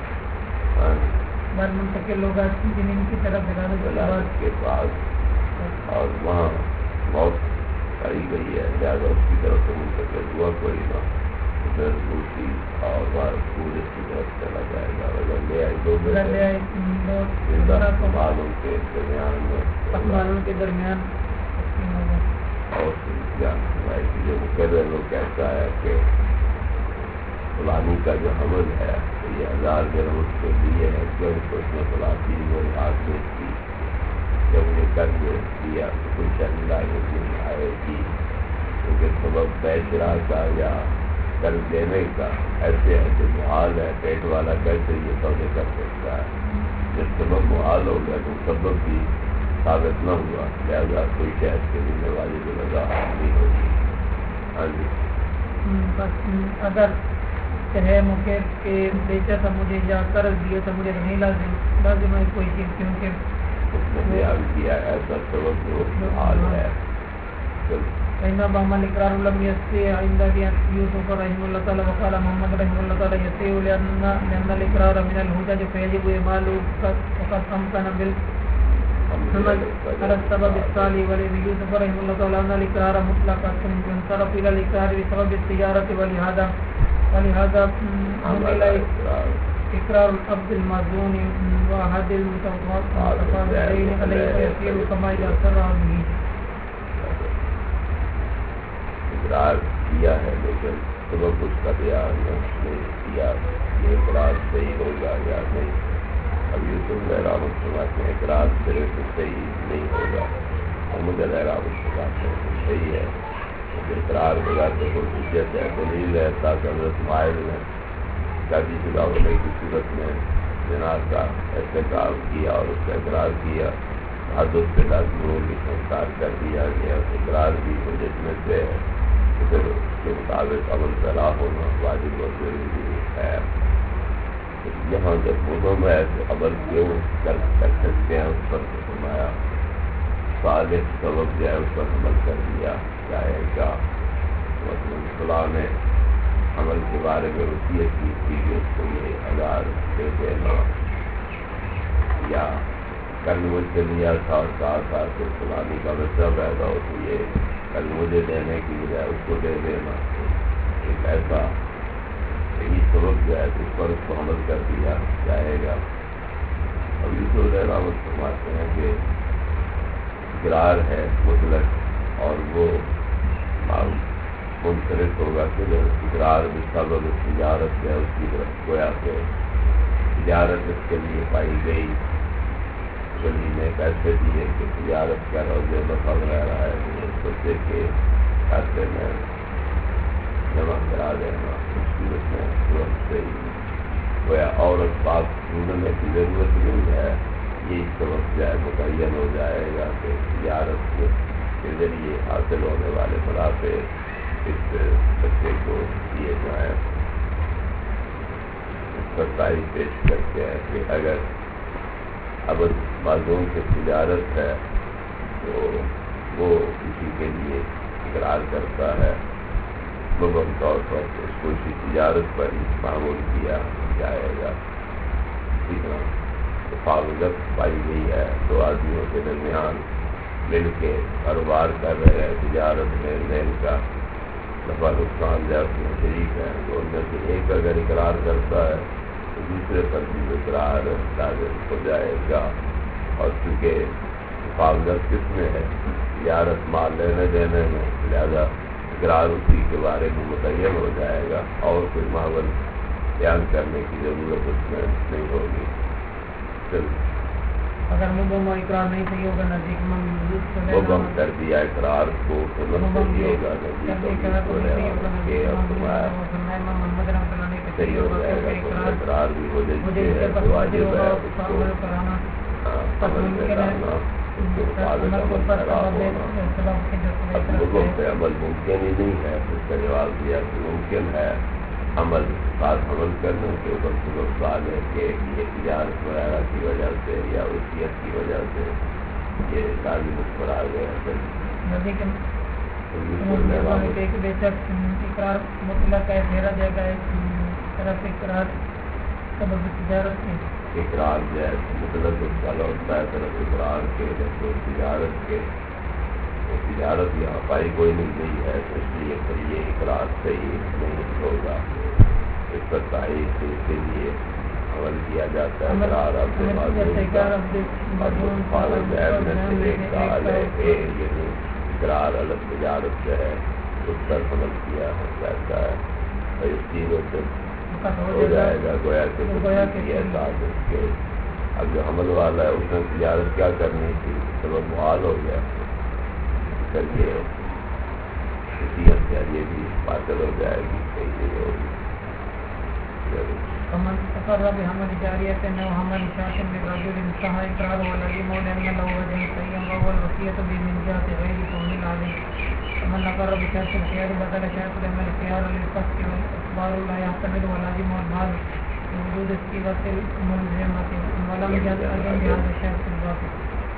A: منتقل ہوگا زمین کی طرف
B: کے پاس اور وہاں موت آئی گئی ہے لہٰذا اس کی طرف سے منتقل ہوا کوئی نہ تو پھر موسی اور مورث کی طرف چلا جائے گا. اگر لے آئی دو مالوں کے درمیان میں اور جو مقرر وہ کہتا ہے کہ فلانی کا جو حمل ہے یہ 1000 درہم اس کے لیے ہے کیونکہ اس نے فلاں چیز وہ حاصل کی جب یہ کر دیا تو کوئی شرمندہ نہیں آئے گی کیونکہ سبب بیچرا کا یا قرض دینے کا ایسے ایسے محال ہے. پیٹ والا کیسے یہ سودے کر سکتا ہے؟ جب سبب محال ہو گیا تو سبب بھی ثابت نہ ہوا لہٰذا کوئی شہد کے لینے والی جو وضاحت نہیں ہوگی. ہاں جی
A: اگر ہے مکیب کہ بیچا تھا مجھے یا قرض دیا تھا مجھے نہیں لازم ہے کوئی چیز کیونکہ
B: اس نے بیان کیا ایسا سبب جو حال ہے.
A: بہما اقرار لم يستطيع عند يوسف رحمه الله تعالى وقال محمد رحمه الله تعالى يستطيع لأن الإقرار من الحجج فيجب إعماله وقد أمكن بالحمل على السبب الصالح. وليوسف رحمه الله تعالى أن الإقرار مطلقا ينصرف إلى الإقرار بسبب التجارة ولهذا حمل إقرار العبد المأذون وأحد المتفاوضين عليه فيصير كما إذا سر به.
B: اقرار کیا ہے لیکن سبب اس کا بیان نہیں کیا، یہ اقرار صحیح ہوگا یا نہیں۔ اب یوسف رحمۃ فرماتے ہیں اقرار صرف صحیح نہیں ہوگا، محمد رحمۃ فرماتے ہیں صحیح ہے، اقرار ہوگا تو کوئی حجت ہے، دلیل ہے۔ تاکہ حضرت مائل نے شادی شدہ ہونے کی صورت میں زنا کا احتکاب کیا اور اس کا اقرار کیا، حد اس سے لازم ہوگی سنسار کر دیا گیا، اقرار بھی حجت میں سے ہے، پھر اس کے مطابق عمل پیرا ہونا واجب و ضروری ہے۔ یہاں جب مہم ہے تو عمل کیوں کر سکتے ہیں، اس پر فرمایا صالح سبب جو ہے اس پر عمل کر دیا جائے گا۔ مثلاً فلاں نے عمل کے بارے میں وصیت کی تھی کہ اس کو یہ 1000 دے دینا، یا کل مجھ سے لیا تھا اور کہا تھا کہ فلانی کا بچہ پیدا ہو تو یہ کل مجھے دینے کی بجائے اس کو دے دینا، ایک ایسا یہی سبب جو ہے اس پر اس کو عمل کر دیا جائے گا۔ اب یوسف رحمۃ فرماتے ہیں کہ اقرار ہے مطلق اور وہ منفرد ہوگا کہ اقرار بسبب تجارت ہے، اس کی طرف گویا کہ تجارت اس کے لیے پائی گئی، گلی میں پیسے دیے کہ تجارت کا روزے نفع وغیرہ ہے، اس بچے کے کھاتے میں جمع کرا دینا، اس صورت میں ترنت سے ہی گویا اور بات ڈھونڈنے کی ضرورت نہیں ہے، یہ سبب جو ہے متعین ہو جائے گا کہ تجارت کے ذریعے حاصل ہونے والے منافع اس بچے کو دیے جائیں۔ اس پر تعریف پیش کرتے ہیں کہ اگر اب معذور کی تجارت ہے تو وہ کسی کے لیے اقرار کرتا ہے، مبہم طور پر اس کو اسی تجارت پر ہی معمول کیا جائے گا۔ اسی طرح تفاوت پائی گئی ہے، دو آدمیوں کے درمیان مل کے کاروبار کر رہے ہیں، تجارت میں لین کا نفع نقصان جیسے شریک ہیں، تو ان میں سے ایک اگر اقرار کرتا ہے تو دوسرے پر بھی اقرار لازم ہو جائے گا، اور چونکہ حفاظت کس میں ہے، تجارت مال لینے دینے میں، لہذا اقرار اسی کے بارے میں متعین ہو جائے گا اور کوئی ماحول بیان کرنے کی ضرورت اس میں نہیں ہوگی۔
A: اگر مبہم اقرار نہیں صحیح ہوگا نزدیک
B: مبہم کر دیا اقرار کو تو صحیح ہوگا، صحیح ہو جائے گا تو اقرار بھی ہو جائے ہے تو واجب ہے اس کو عمل میں لانا، اس کے مطابق عمل پیرا ہونا۔ اب مبہم پہ عمل ممکن ہی نہیں ہے، اس کا جواب دیا کہ ممکن ہے عمل، بات عمل کرنے کے اوپر سبب سوال ہے کہ یہ تجارت وغیرہ کی وجہ سے یا وصیت کی وجہ سے یہ لازم اس پر آ گیا
A: بے شک اقرار مطلق ہے، پھیرا جائے گا ایک طرف اقرار سبب تجارت کے،
B: اقرار جو ہے مطلب اس کا لوٹتا ہے طرف اقرار کے، جب تو تجارت کے وہ تجارت یہاں پائی کوئی نہیں گئی ہے تو اس لیے پھر یہ اقرار صحیح نہیں ہوگا، اس پر تائید کے لیے عمل کیا جاتا ہے۔ اقرار اب اقرار الگ تجارت جو ہے اس پر عمل کیا جاتا ہے، اور اس چیزوں سے ہو جائے گا گویا کہ احساس اس کے اب جو عمل والا ہے اس نے تجارت کیا کرنی تھی، سبب محال ہو گیا، کر کے یہ بھی باطل ہو جائے گی، صحیح نہیں ہوگی۔
A: ومن تقرر بحمل جاریة أو حمل شاة للرجل انتهى إقراره والذي مولى أن له وجه صحيح وهو الوصية به من جهة غير كونه عليه. ومن أقر بشرط الخيار بدل شرط لما الخيار للفسق والإخبار لا يحتمل ولازم المال لوجود الصيغة الملزمة ولم يلتزم بهذا الشرط الباطل.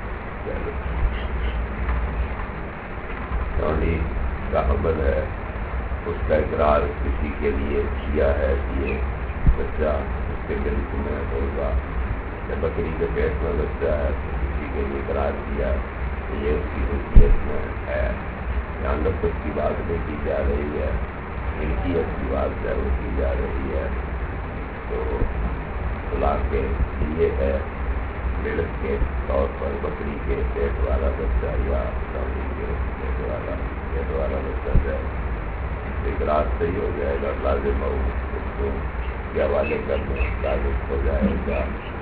B: یعنی کا حمل ہے، اس کا اقرار کسی کے لیے کیا ہے کہ یہ بچہ اس کے ملک میں ہوگا، یا بکری کے پیٹ میں بچہ ہے تو کسی کے لیے اقرار کیا کہ یہ اس کی حیثیت میں ہے، یہاں لفظ کی بات نہیں کی جا رہی ہے، ملکیت کی بات ہے وہ کی جا رہی ہے، تو طلاق کے لیے ہے ملک کے طور پر بکری کے پیٹ والا بچہ یا لومڑی کے پیٹ والا بچہ ہے، اقرار صحیح ہو جائے گا، لازم ہو اس کو کے حوالے کرنا لازم ہو جائے گا۔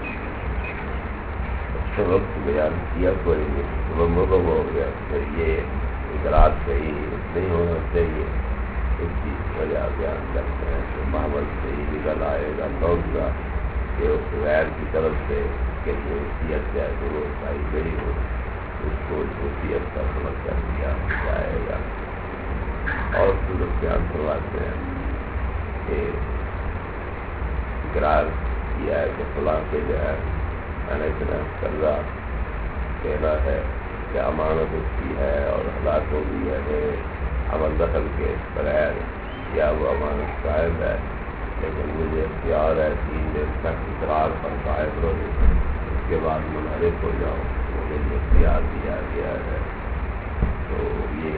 B: وقت بیان کیا کوئی نہیں، مغم ہو گیا، پھر یہ اقرار صحیح نہیں ہونا چاہیے، اس کی وجہ بیان کرتے ہیں کہ معامل سے ہی نکل آئے گا لوگا کہ اس غیر کی طرف سے کہ جو وصیت چاہے تو وہ اٹھائی گئی ہو اس کو اس وصیت کا سمجھ کر دیا جائے گا۔ اور صورت بیان کرواتے ہیں کہ اقرار کیا ہے کہ فلاں کے جو ہے میں نے اتنا قرضہ دینا ہے کہ امانت اس کی ہے اور ہلاک ہو گئی ہے عمل دخل کے بغیر، یا وہ امانت قائم ہے لیکن مجھے اختیار ہے 3 دن تک اقرار پر قائم رہو، اس کے بعد منحرف ہو جاؤ، مجھے یہ اختیار دیا گیا ہے۔ تو یہ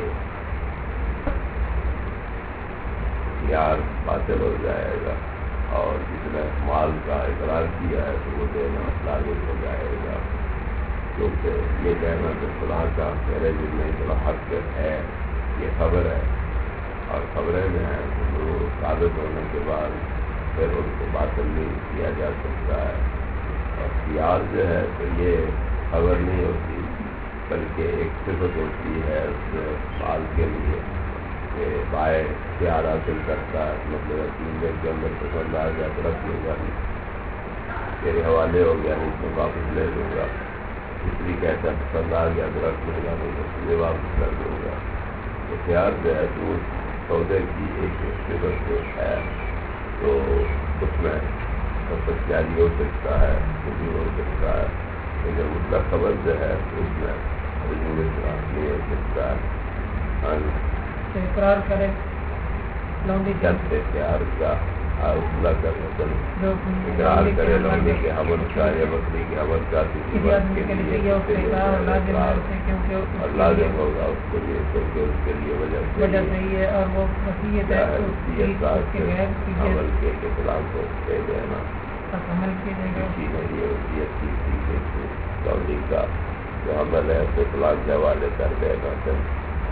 B: اختیار باطل ہو جائے گا اور جس نے مال کا اقرار کیا ہے تو وہ دینا لازم ہو جائے گا، کیونکہ یہ کہنا کہ فلاں کا میرے دل میں اتنا حق ہے یہ خبر ہے، اور خبریں جو ہیں وہ ثابت ہونے کے بعد پھر ان کو باطل نہیں کیا جا سکتا ہے۔ اور اختیار جو ہے تو یہ خبر نہیں ہوتی بلکہ ایک صفت ہوتی ہے اس مال کے لیے کہ بائیں اختیار حاصل کرتا ہے، مطلب 3 دن کے اندر پسند آ گیا تو رکھ لوں گا، تیرے حوالے ہو گیا نہیں تو واپس لے لوں گا، اس لیے کہتا ہے پسند آ گیا تو رکھ لوں گا نہیں تو تجھے واپس کر دوں گا۔ اختیار جو ہے تو سودے کی ایک صفت جو ہے تو اس میں سب جاری ہو سکتا ہے، کچھ بھی ہو سکتا ہے، لیکن مطلق خبر جو ہے اس میں رجوع نہیں ہو سکتا ہے۔
A: اقرار کرے لونڈی
B: جب اختیار کا حوصلہ کر اقرار کرے لونڈی کے حمل کا یا بکری کے حمل کا کسی وقت کے لیے اور لازم ہوگا اس کے لیے، کیونکہ اس کے لیے وجہ صحیح ہے اور وہ وصیت ہے حمل کے خلاف کو دے دینا، کسی نے یہ وصیت کی تھی کہ لونڈی کا جو حمل ہے اسے فلاں کے حوالے کر دینا چاہیے،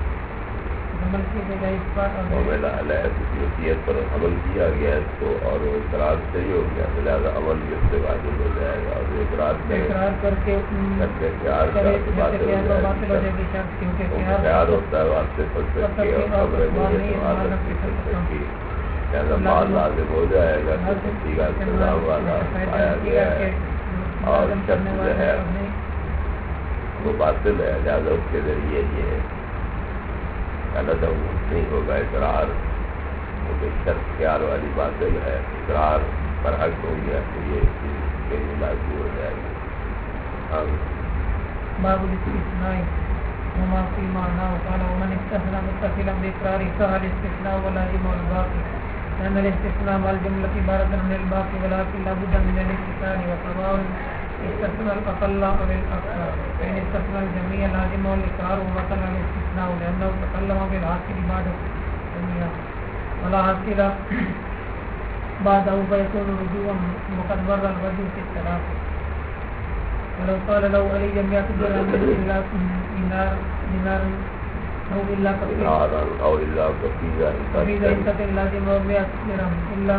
B: وصیت پر عمل کیا گیا اس کو اور وہ اقرار صحیح ہو گیا تو لہٰذا عمل بھی اس سے واجب ہو جائے گا، اور اقرار کر کے اختیار کا باطل ہو جائے گا، اختیار ہوتا ہے واسطے پر سکے اور خبریں نہیں سکتی، لہٰذا مال لازم ہو جائے گا کہ سکتی کا انتظام والا پایا گیا ہے اور شخص جو ہے وہ باطل ہے، لہٰذا اس کے ذریعے یہ غلط نہیں ہوگا اقرار، کیونکہ شرط اختیار والی باطل ہے، اقرار پر حق ہو گیا تو یہ کے لیے لازمی ہو جائے گی۔
A: باب الاستثناء وما في معناه قال ومن استثنى متصلا بإقراره صح الاستثناء ولازم الباقي، لأن الاستثناء مع الجملة عبارة عن الباقي ولكن لا بد من الاتصال، وسواء استثنى الأقل أو الأكثر، فإن استثنى الجميع لازم الإقرار وبطل الاستثناء لأنه تكلم بالحاصل بعد الدنيا ولا حاصل بعده فيكون رجوعا وقد مر الوجه في الثلاث. ولو قال له علي جميع درهم إلا دينار أو إلا كفيزا لازم 100 درهم إلا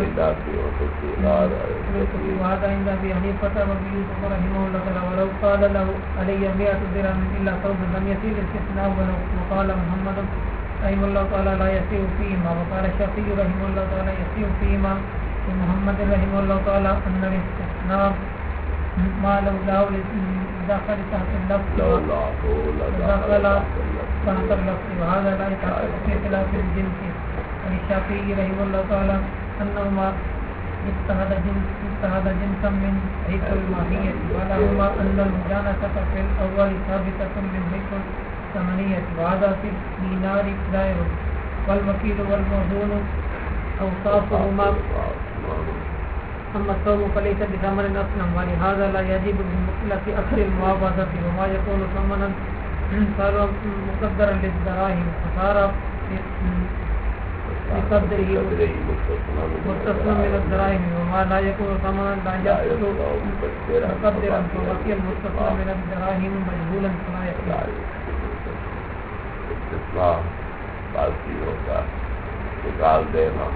A: وهذا عند أبي حنيفة وأبي يوسف رحمه الله تعالى. ولو قال له علي 100 درهم إلا ثوبا لم يصل الاستثناء، وقال محمد رحمه الله تعالى لا يصح فيهما، وقال الشافعي رحمه الله تعالى يصح فيهما، ومحمد رحمه الله تعالى أن الاستثناء ما لولاه دخل تحت اللفظ دخل تحت اللفظ، وهذا لا يتحقق في خلاف الجنس. وللشافعي رحمه الله تعالى أنه ما اجتهد جنسا من حيث الماهية، ولهما أن المجانسة في الأول ثابتة من حيث الثمنية، وهذا في الدينار دائر، والوكيل والموزون أوصافهما، أما الثوب فليس بثمن أصلا، ولهذا لا يجب بمطلق أكل المعاوضة، وما يكون ثمنا صار مقدرا للدراهم فصار بقدره مستثنى من الدراهم، وما لا يكون ثمنا لا يصل مقدرا فبقي المستثنى من الدراهم مجهولا فلا يصل.
B: استثناء باقی ہوگا نکال دینا،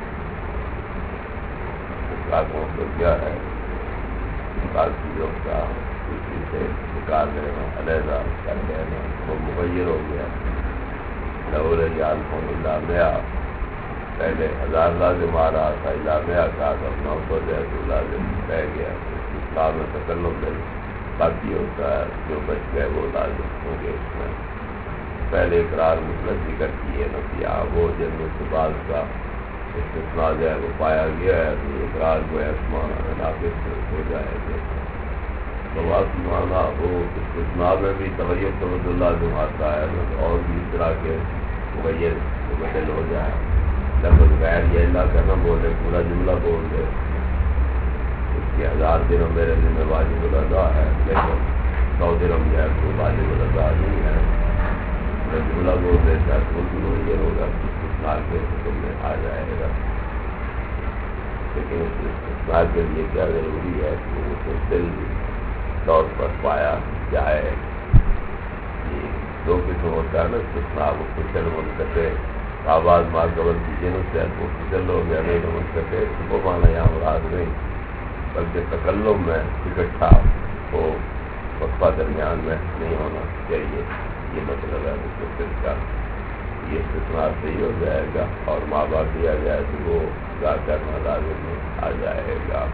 B: اس کا مطلب کیا ہے؟ نکال چیزوں کا کسی سے نکال لینا، علیحدہ کر دینا، وہ مغیر ہو گیا۔ لو ریال فون علامہ پہلے 1000 لازم آ رہا تھا، علامہ کا اب 900 جیسے لازم رہ گیا۔ اسلام میں تکلم میں باقی ہوتا ہے، جو بچ گئے وہ لازم ہوں گے۔ اس میں پہلے اقرار مطلق ذکر کیے نہ کیا، وہ جن میں سے بعض کا استثناء جو ہے وہ پایا گیا ہے، تو اقرار کو اسمان ناقص ہو جائے گا۔ تو آسمانہ وہ استثناء میں بھی تغیر توجہ لازم آتا ہے، اور بھی اس طرح کے مغیر بدل ہو جائے، لفظ غیر یہ اللہ کا نہ بولے، پورا جملہ بول دے، اس کے 1000 درہم میرے دل میں واجب الادا ہے، لیکن 100 درہم جو ہے تو واجب الادا نہیں ہے، جملہ بول دیتا ہے تو مغیر ہوگا، استثناء کے حکم میں آ جائے گا۔ لیکن اس استثناء کے لیے کیا ضروری ہے کہ وہ مستقل طور پر پایا جائے۔ یہ 2 قسم ہوتا ہے نا استثناء، وہ کچل منقطع، آواز ماں قبل کی جنس سے وہ کچل ہو گیا، نہیں تو منقطع وہ مانا یہاں مراد نہیں، بلکہ تکلم میں اکٹھا ہو، وقفہ درمیان میں نہیں ہونا چاہیے، یہ مطلب ہے مستقل کا۔ یہ استثناء صحیح ہو جائے گا، اور ماں باپ دیا جائے تو وہ گا کرنا لازم میں آ جائے گا۔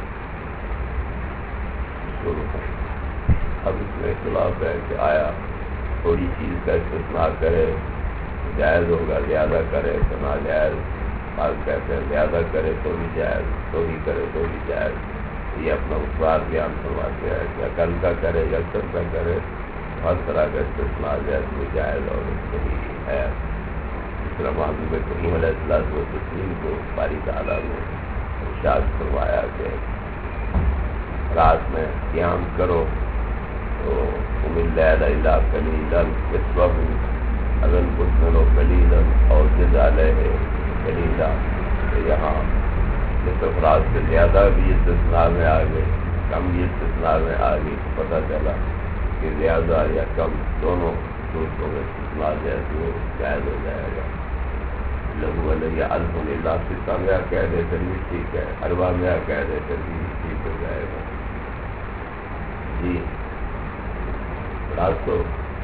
B: اب اس میں اختلاف ہے کہ آیا تھوڑی چیز کا استثناء کرے جائز ہوگا، زیادہ کرے تو ناجائز۔ بعض کہتے ہیں زیادہ کرے تو بھی جائز، تھوڑی کرے تو بھی جائز۔ یہ اپنا مقدار بیان فرماتے ہیں کہ عقل کا کرے یا اکثر کا کرے، ہر طرح کا استثناء جائز وہ جائز اور صحیح ہے۔ اس طرح محبوب کریم علیہ الصلوۃ والتسلیم کو باری تعالیٰ نے ارشاد فرمایا کہ رات میں قیام کرو تو قم اللیل الا قلیلا نصفہ او انقص منہ قلیلا او زد علیہ قلیلا۔ تو یہاں نصف رات سے زیادہ بھی استثناء میں آ گئے، کم بھی استثناء میں آ گئی، تو پتہ چلا کہ زیادہ یا کم دونوں صورتوں میں استثناء جیسے وہ جائز ہو جائے گا۔ لہو علیہ الف للہ ستہ میں کہہ دے پھر بھی ٹھیک ہے، اربع میں کہہ دے پھر بھی ٹھیک ہو جائے گا۔ جی رات کو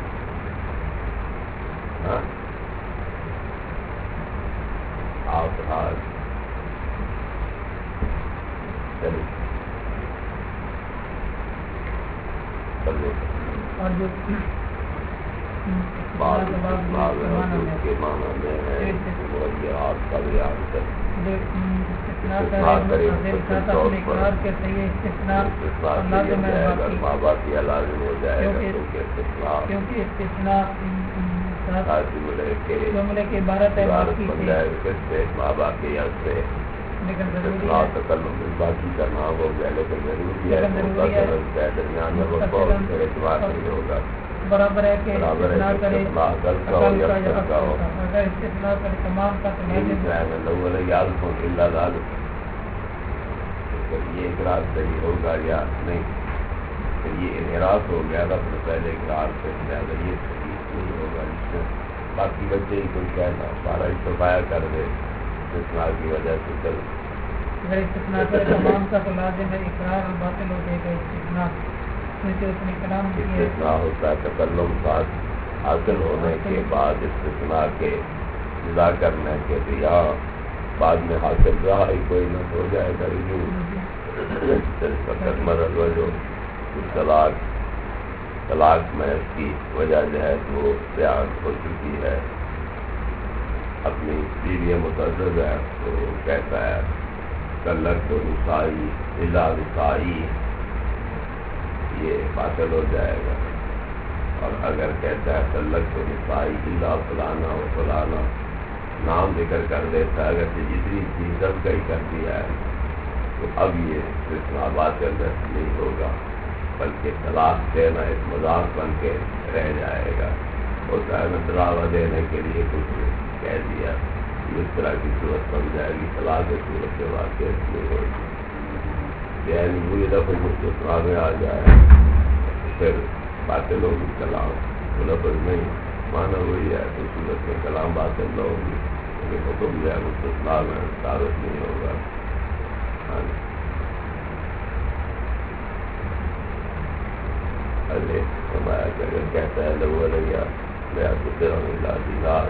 B: آپ آج چلو
A: اور جو
B: بعض کے معنی میں ہے کہ آپ کا بیان کریں ماں باپ یا لازم ہو جائے گا،
A: کیونکہ استثناء جملے کی عبارت ہے
B: بن جائے گا کس سے؟ ماں باپ کے یا سے، استثناء تکلم باقی کا نام ہو گیا، لیکن ضروری ہے درمیان میں وہ بہت اعتبار نہیں ہوگا،
A: برابر ہے کہ
B: استثناء کرے عقل کا ہو یا اکثر کا ہو،
A: اگر استثناء کرے تمام کا تو
B: یہ اقرار صحیح ہوگا یا نہیں؟ پھر یہ انحراف ہو گیا تھا اپنے پہلے اقرار سے زیادہ، یہ صحیح نہیں ہوگا۔ اس میں باقی بچے ہی کوئی کہنا سارا استفایا کر دے استثناء کی وجہ سے، چل
A: اگر استثناء کرے تمام کا تو لازم ہے اقرار اور باطل ہو جائے گا استثناء، کیونکہ اس نے کلام کی ہے
B: استثناء ہوتا ہے تکلم ساتھ حاصل ہونے کے بعد استثناء کے ادا کرنے کے، تو یہاں بعد میں حاصل رہا ہی کوئی نہ ہو جائے گا مرض ہو جو طلاق میں اس کی وجہ جو ہے وہ بیان ہو چکی ہے۔ اپنی بیوی متعدد ہے تو کہتا ہے طلق تو نسائی الا نسائی، یہ باطل ہو جائے گا۔ اور اگر کہتا ہے طلق تو نسائی الا فلانا و فلانا، نام ذکر کر دیتا ہے، اگر جتنی چیز سب کا ہی کر دیا ہے تو اب یہ استثناء باطل نہیں ہوگا، بلکہ طلاق دینا ایک مذاق بن کے رہ جائے گا۔ ہوتا ہے ڈراوا دینے کے لیے کچھ کہہ دیا، اس طرح کی صورت بن جائے گی، طلاق کی صورت سے واقع نہیں ہوگی، یعنی وہی لفظ استثناء میں آ جائے پھر باطل ہوگی کلام، وہ لفظ نہیں مانا وہی ہے تو صورت میں کلام باطل نہ ہوگی۔ حکم جو ہے مستثنا میں ثابت نہیں ہوگا. فرمایا کہ اگر کہتا ہے لو علیہ میں دینار،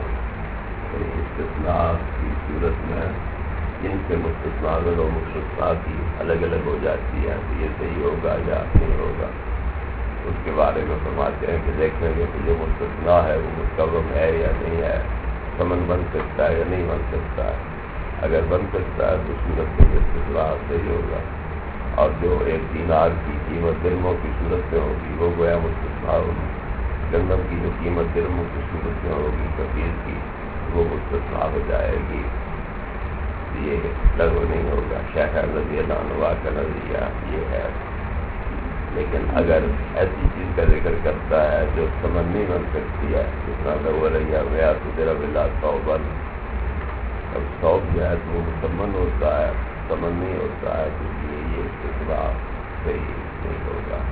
B: استثناء کی صورت میں جن سے مستثنا و مستثنا کی الگ الگ ہو جاتی ہے تو یہ صحیح ہوگا یا نہیں ہوگا. اس کے بارے میں فرماتے ہیں کہ دیکھیں گے کہ جو مستثنا ہے وہ مستقم ہے یا نہیں ہے، ثمن بن سکتا ہے یا نہیں بن سکتا ہے. اگر بن سکتا ہے تو صورت میں استثنا صحیح ہوگا، اور جو ایک دینار کی قیمت درموں کی صورت میں ہوگی وہ گویا مستثنا ہوگی. گندم کی جو قیمت درموں کی صورت میں ہوگی کثیر کی وہ مستثنا ہو جائے گی، یہ لغو نہیں ہوگا. شیخ رضی اللہ عنہ کا نظریہ یہ ہے. لیکن اگر ایسی چیز کا ذکر کرتا ہے جو ثمن نہیں بن سکتی ہے، جس طرح لو علیہ میں تو درب اللہ صوبن، اب صوب جو ہے تو وہ مسمن ہوتا ہے، ثمن نہیں ہوتا ہے، تو یہ استثنا صحیح نہیں ہوگا.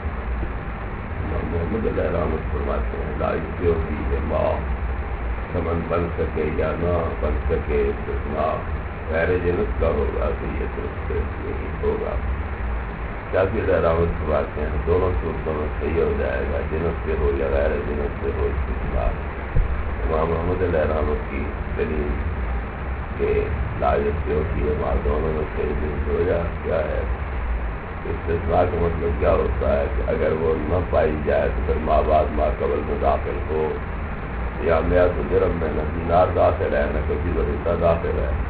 B: محمد علیہ رحمت فرماتے ہیں لا ہوتی ہے ماں، ثمن بن سکے یا نہ بن سکے، استثنا غیر جنس کا ہوگا تو یہ درست نہیں ہوگا. شافعی رحمت فرماتے ہیں دونوں صورتوں میں صحیح ہو جائے گا، جنس سے ہو یا غیر جنس سے ہو استثنا. امام محمد علیہ رحمت کی دلیل کہ لاجت سے ہوتی ہے ماں دونوں میں صحیح جنس ہو جائے کیا ہے. استثنا کا مطلب کیا ہوتا ہے کہ اگر وہ نہ پائی جائے تو پھر ماں بعد ماں قبل میں داخل ہو، یا میاں تو جرم میں نہ دینار داخل ہے نہ کبھی ورثہ داخل ہے.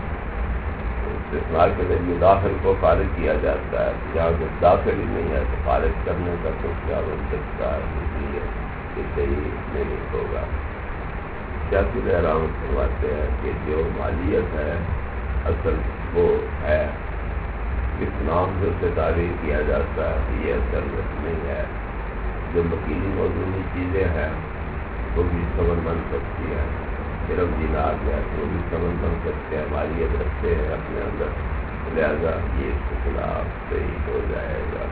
B: استثناء کے ذریعے داخل کو خارج کیا جاتا ہے. جہاں سے داخل ہی نہیں ہے تو خارج کرنے کا تو کیا بن سکتا ہے، اس لیے یہ صحیح نہیں ہوگا. شافعی رحمت فرماتے ہیں کہ جو مالیت ہے اصل وہ ہے، اس نام سے اسے تعبیر کیا جاتا ہے، یہ اصل نہیں ہے. جو مکینی موضوعی چیزیں ہیں وہ بھی ثمن بن سکتی ہے. صرف دینار جو ہے وہ بھی ثمن بن سکتے ہیں، مالیت رکھتے ہیں اپنے اندر، لہذا یہ استثنا صحیح ہو جائے گا.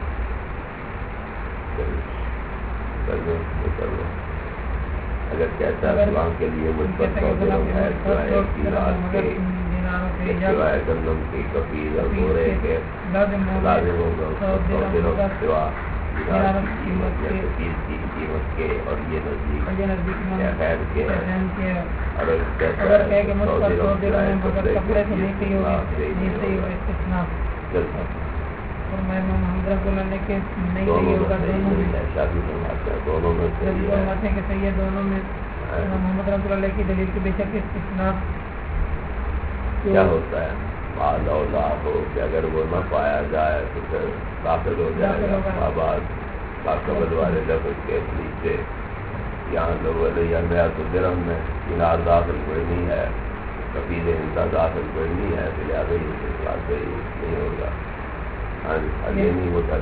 B: اگر کہتا ہے فلاں کے لیے مثبت درم ہے سوائے دینار کے، سوائے گندم کی کفیل اور بورے کے لازم ہوگا اس کو 100 درم سوا دینار کی قیمت یا کفیل کی قیمت کے، اور یہ نزدیک یا خیر کے ہے. اور اگر کہے کہ مثبت 100 درم مگر کپڑے سے نہیں صحیح ہوگا استثنا. اور میں محمد رب اللہ نے کہ نہیں صحیح ہوگا دونوں میں. شادی فرماتے ہیں دونوں میں فرماتے ہیں کہ صحیح ہے دونوں میں. محمد رب اللہ کی دلیل کی بے شک استثنا کیا ہوتا ہے بعد اولاد ہو کہ اگر وہ نہ پایا جائے تو پھر داخل ہو جائے گا بعد باقبل والے لفظ کے نیچے. یہاں لوگ علیہ میں تو درم میں دینار داخل کوئی نہیں ہے، کفیل انسا داخل کوئی نہیں ہے، تو لہٰذا یہ استثنا صحیح نہیں ہوگا. یہ نہیں ہوتا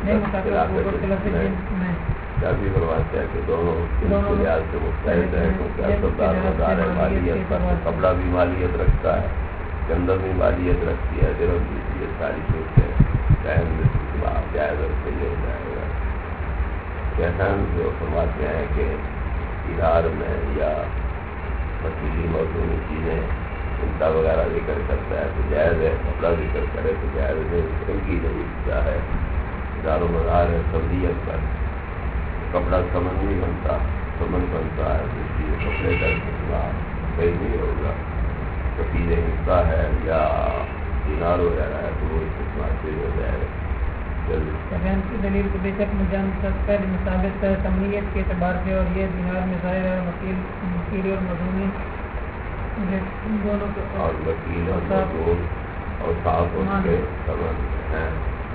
B: شافعی فرماتے ہیں کہ دونوں کے لحاظ سے مستعد ہے، کیونکہ اصلدار مدار ہے مالیت پر. کپڑا بھی مالیت رکھتا ہے، گندم بھی مالیت رکھتی ہے، درم بھی، یہ ساری چیزیں جائز اور صحیح ہو جائے گا. کہان جو فرماتے ہیں کہ ادار میں یا مچھلی موضوعی چیزیں انتا وغیرہ ذکر کرتا ہے تو جائز ہے، کپڑا ذکر کرے تو جائز ہے. ان کی دلیل کیا ہے؟ دار و مدار ہے سبزیت پر. کپڑا ثمن نہیں بنتا، ثمن بنتا ہے تو اس لیے کپڑے کا استثنا صحیح نہیں ہوگا. کفیل حصہ ہے یا دینار وغیرہ ہے تو وہ استثنا صحیح ہو جائے گا.
A: کی دلیل کو بے شک مجانب مطابق تمنیت کے اعتبار سے، اور یہ دینار میں ظاہر ہے وکیل اور مضمونی دونوں کو،
B: اور وکیل اور مضمون اور صاحب اس کے ثمن ہیں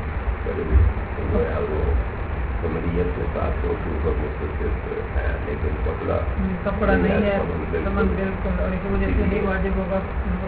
B: وہ ثمنیت کے ساتھ دوسروں کو متصف ہے، لیکن کپڑا نہیں ہے ثمن بالکل. اور اس وجہ سے نہیں واجب ہوگا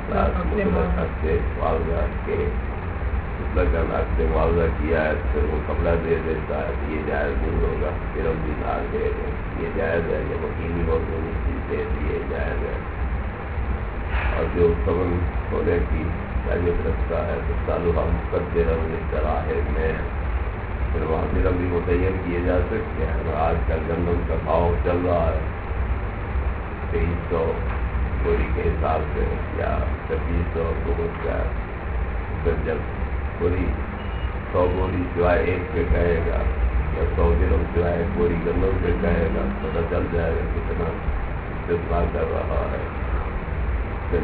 B: معاوضہ کے سے معاوضہ کیا ہے پھر وہ کپڑا دے دیتا ہے تو یہ جائز نہیں ہوگا. صرف دینار دے دیں یہ جائز ہے، یا وکیلی موضوعی چیز دے دی یہ جائز ہے. اور جو ثمن ہونے کی اہمیت رکھتا ہے تو تعلقہ مقدر راہ میں پھر وہاں درم بھی متعین کیے جا سکتے ہیں. آج کل گندم کا بھاؤ چل رہا ہے 2300 بوری کے حساب سے یا 2600 حکومت کا، پھر جب پوری 100 بوری سوائے ایک پہ کہے گا یا 100 درہم سوائے ایک بوری گندم پہ کہے گا، پتہ چل جائے گا کتنا استثمار کر رہا ہے. پھر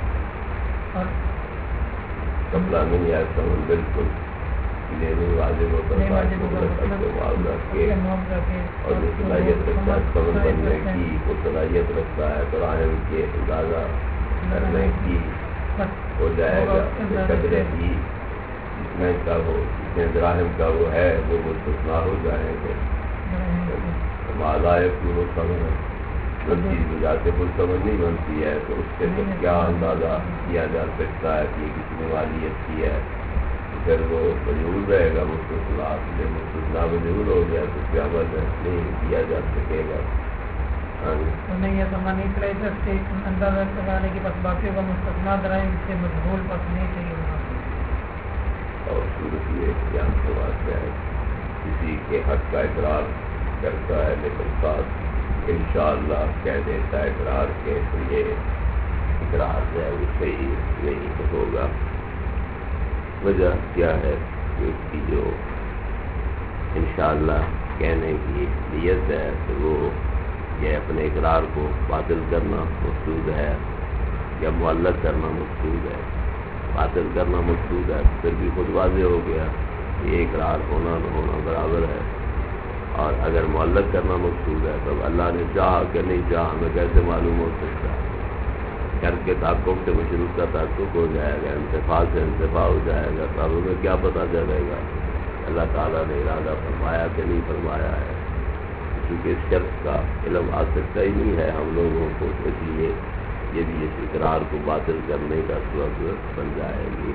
B: کپڑا نہیں ہے سمن بالکل لینے واجب ہوتا ہے معاوضہ کے، اور جو صلاحیت رکھتا ہے سمن بننے کی، وہ صلاحیت رکھتا ہے دراہم کے اندازہ کرنے کی، ہو جائے گا. قدرے کی جتنے کا وہ جتنے دراہم کا وہ ہے وہ مستثنا ہو جائیں گے. مالائے پورو سمن ہر چیز بجاتے پر سمجھ نہیں بنتی ہے، تو اس کے تک کیا اندازہ کیا جا سکتا ہے کہ کتنی والیت کی ہے. پھر وہ مجبور رہے گا مستثنا، جب مستثنا مجبور ہو گیا تو کیا وجہ نہیں کیا جا سکے گا.
A: نہیں ہے زمانی پرائز سے اندازہ لگانے کی بس باقیوں کا مستثنا دراہم سے مجبور بس نہیں چاہیے.
B: اور صورت یہ جان سے بات ہے کسی کے حق کا اقرار کرتا ہے لیکن ساتھ انشاءاللہ کہہ دیتا ہے اقرار کے، تو یہ اقرار جو ہے وہ صحیح نہیں ہوگا. وجہ کیا ہے کہ اس کی جو انشاءاللہ کہنے کی نیت ہے تو وہ یہ اپنے اقرار کو باطل کرنا مقصود ہے یا معلق کرنا مقصود ہے. باطل کرنا مقصود ہے پھر بھی خود واضح ہو گیا کہ یہ اقرار ہونا نہ ہونا برابر ہے. اور اگر معلق کرنا مقصود ہے تو اللہ نے چاہا کہ نہیں چاہا ہمیں کیسے معلوم ہو سکتا ہے. کر کے تعقب سے مشروط کا تعقب ہو جائے گا، انتفاع سے انتفاع ہو جائے گا، تو اب ہمیں کیا پتہ چلے گا اللہ تعالیٰ نے ارادہ فرمایا کہ نہیں فرمایا ہے. کیونکہ اس شخص کا علم آ سکتا ہی نہیں ہے ہم لوگوں کو، اس لیے یہ بھی اس اقرار کو باطل کرنے کا سبب بن جائے گی.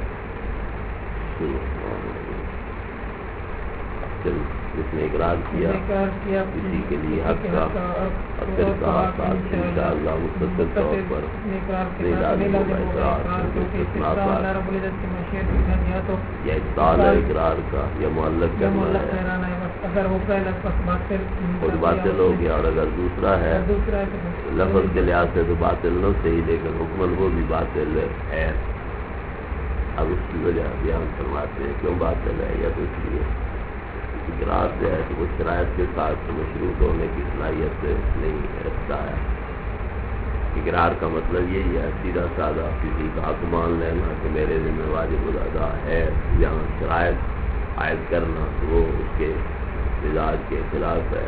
B: جس نے اقرار کیا کسی کے لیے حق کا، اور پھر کہا ساتھ انشاءاللہ مستقل طور پر نہیں لازم ہوگا اقرار، یا ابطال ہے اقرار کا یا معلق کرنا ہے، خود باطل ہو گیا. اور اگر دوسرا ہے لفظ کے لحاظ سے تو باطل نہ صحیح لیکن حکمن وہ بھی باطل ہے. اب اس کی وجہ بیان فرماتے ہیں کیوں باطل ہے. یا تو اس لیے اقرار جو ہے کہ وہ شرائط کے ساتھ مشروط ہونے کی صلاحیت نہیں رکھتا ہے. اقرار کا مطلب یہی ہے سیدھا سادہ کسی کا حق مان لینا کہ میرے ذمہ واجب الادا ہے، یہاں شرائط عائد کرنا وہ اس کے مزاج کے خلاف ہے.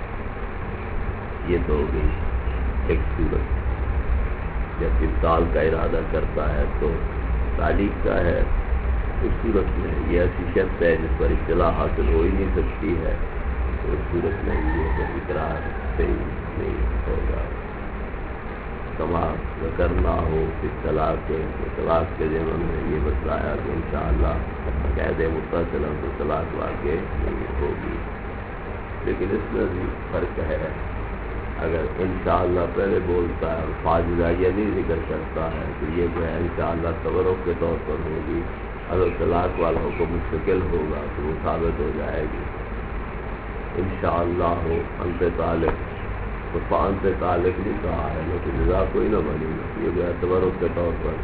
B: یہ تو ہو گئی ایک صورت. جب ابطال کا ارادہ کرتا ہے تو تعلیق کا ہے، اس صورت میں یہ ایسی شرط ہے جس پر اطلاع حاصل ہو ہی نہیں سکتی ہے، تو اس صورت میں یہ اقرار صحیح نہیں ہوگا. کما کرنا ہو طلاق کے ذمن میں یہ بتلایا کہ انشاءاللہ قید متصل تو طلاق واقع نہیں ہوگی. لیکن اس میں بھی فرق ہے. اگر انشاءاللہ پہلے بولتا ہے اور فاجدہ یہ نہیں ذکر کرتا ہے تو یہ جو ہے انشاءاللہ تبرک کے طور پر ہوگی. اگر طلاق والا حکم مستقل ہوگا تو وہ ثابت ہو جائے گی. انشاءاللہ ہو انت طالق تو فانت طالق نہیں کہا ہے لیکن رضا کوئی نہ بنی. یہ جو ہے تبرک کے طور پر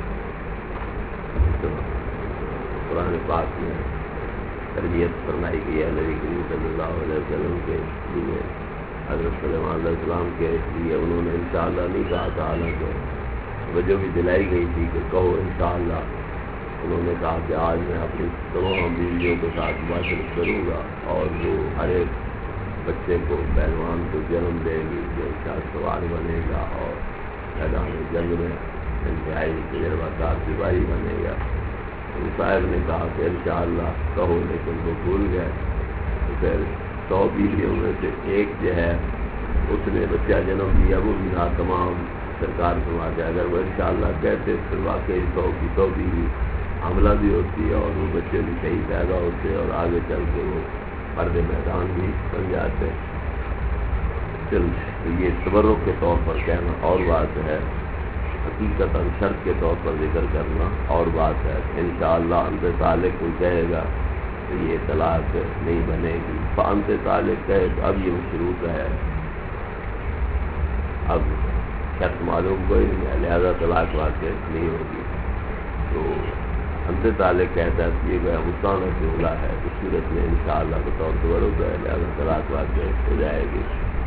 B: قرآن پاک میں تربیت فرمائی گئی ہے نبی کریم صلی اللہ علیہ وسلم کے لیے. حضرت سلیمان علیہ السلام کے لیے انہوں نے انشاءاللہ نہیں کہا تھا، حالانکہ وجہ بھی دلائی گئی تھی کہ کہو انشاءاللہ. انہوں نے کہا کہ آج میں اپنی تمام بیویوں کے ساتھ مباشرت کروں گا اور وہ ہر ایک بچے کو پہلوان کو جنم دے گی جو شاہ سوار بنے گا اور میدان جنگ میں انتہائی تجربہ کار سپاہی بنے گا. ان صاحب نے کہا کہ انشاءاللہ کہو، لیکن وہ بھول گئے. تو پھر 100 بیویوں میں سے ایک جو ہے اس نے بچہ جنم دیا، وہ بھی تمام سرکار سما کے اگر وہ انشاءاللہ کہتے پھر واقعی 100 کی 100 بیوی حاملہ بھی ہوتی ہے اور وہ بچے بھی صحیح پیدا ہوتے اور آگے چل کے وہ مرد میدان بھی بن جاتے. چل یہ تبرک کے طور پر کہنا اور بات ہے، حقیقت شرط کے طور پر ذکر کرنا اور بات ہے. انشاءاللہ انت طالق کوئی کہے گا تو یہ طلاق نہیں بنے گی. فانت طالق کہے تو اب یہ مشروط ہے. اب شرط معلوم کوئی نہیں ہے، لہذا طلاق واقع نہیں ہوگی۔ تو انت تعلق کہتا ہے کہ یہ گیا مستانہ سے اولا ہے، اس صورت میں انشاءاللہ بطور دوبارہ ہے، لہذا طلاق واقع ہو جائے گی۔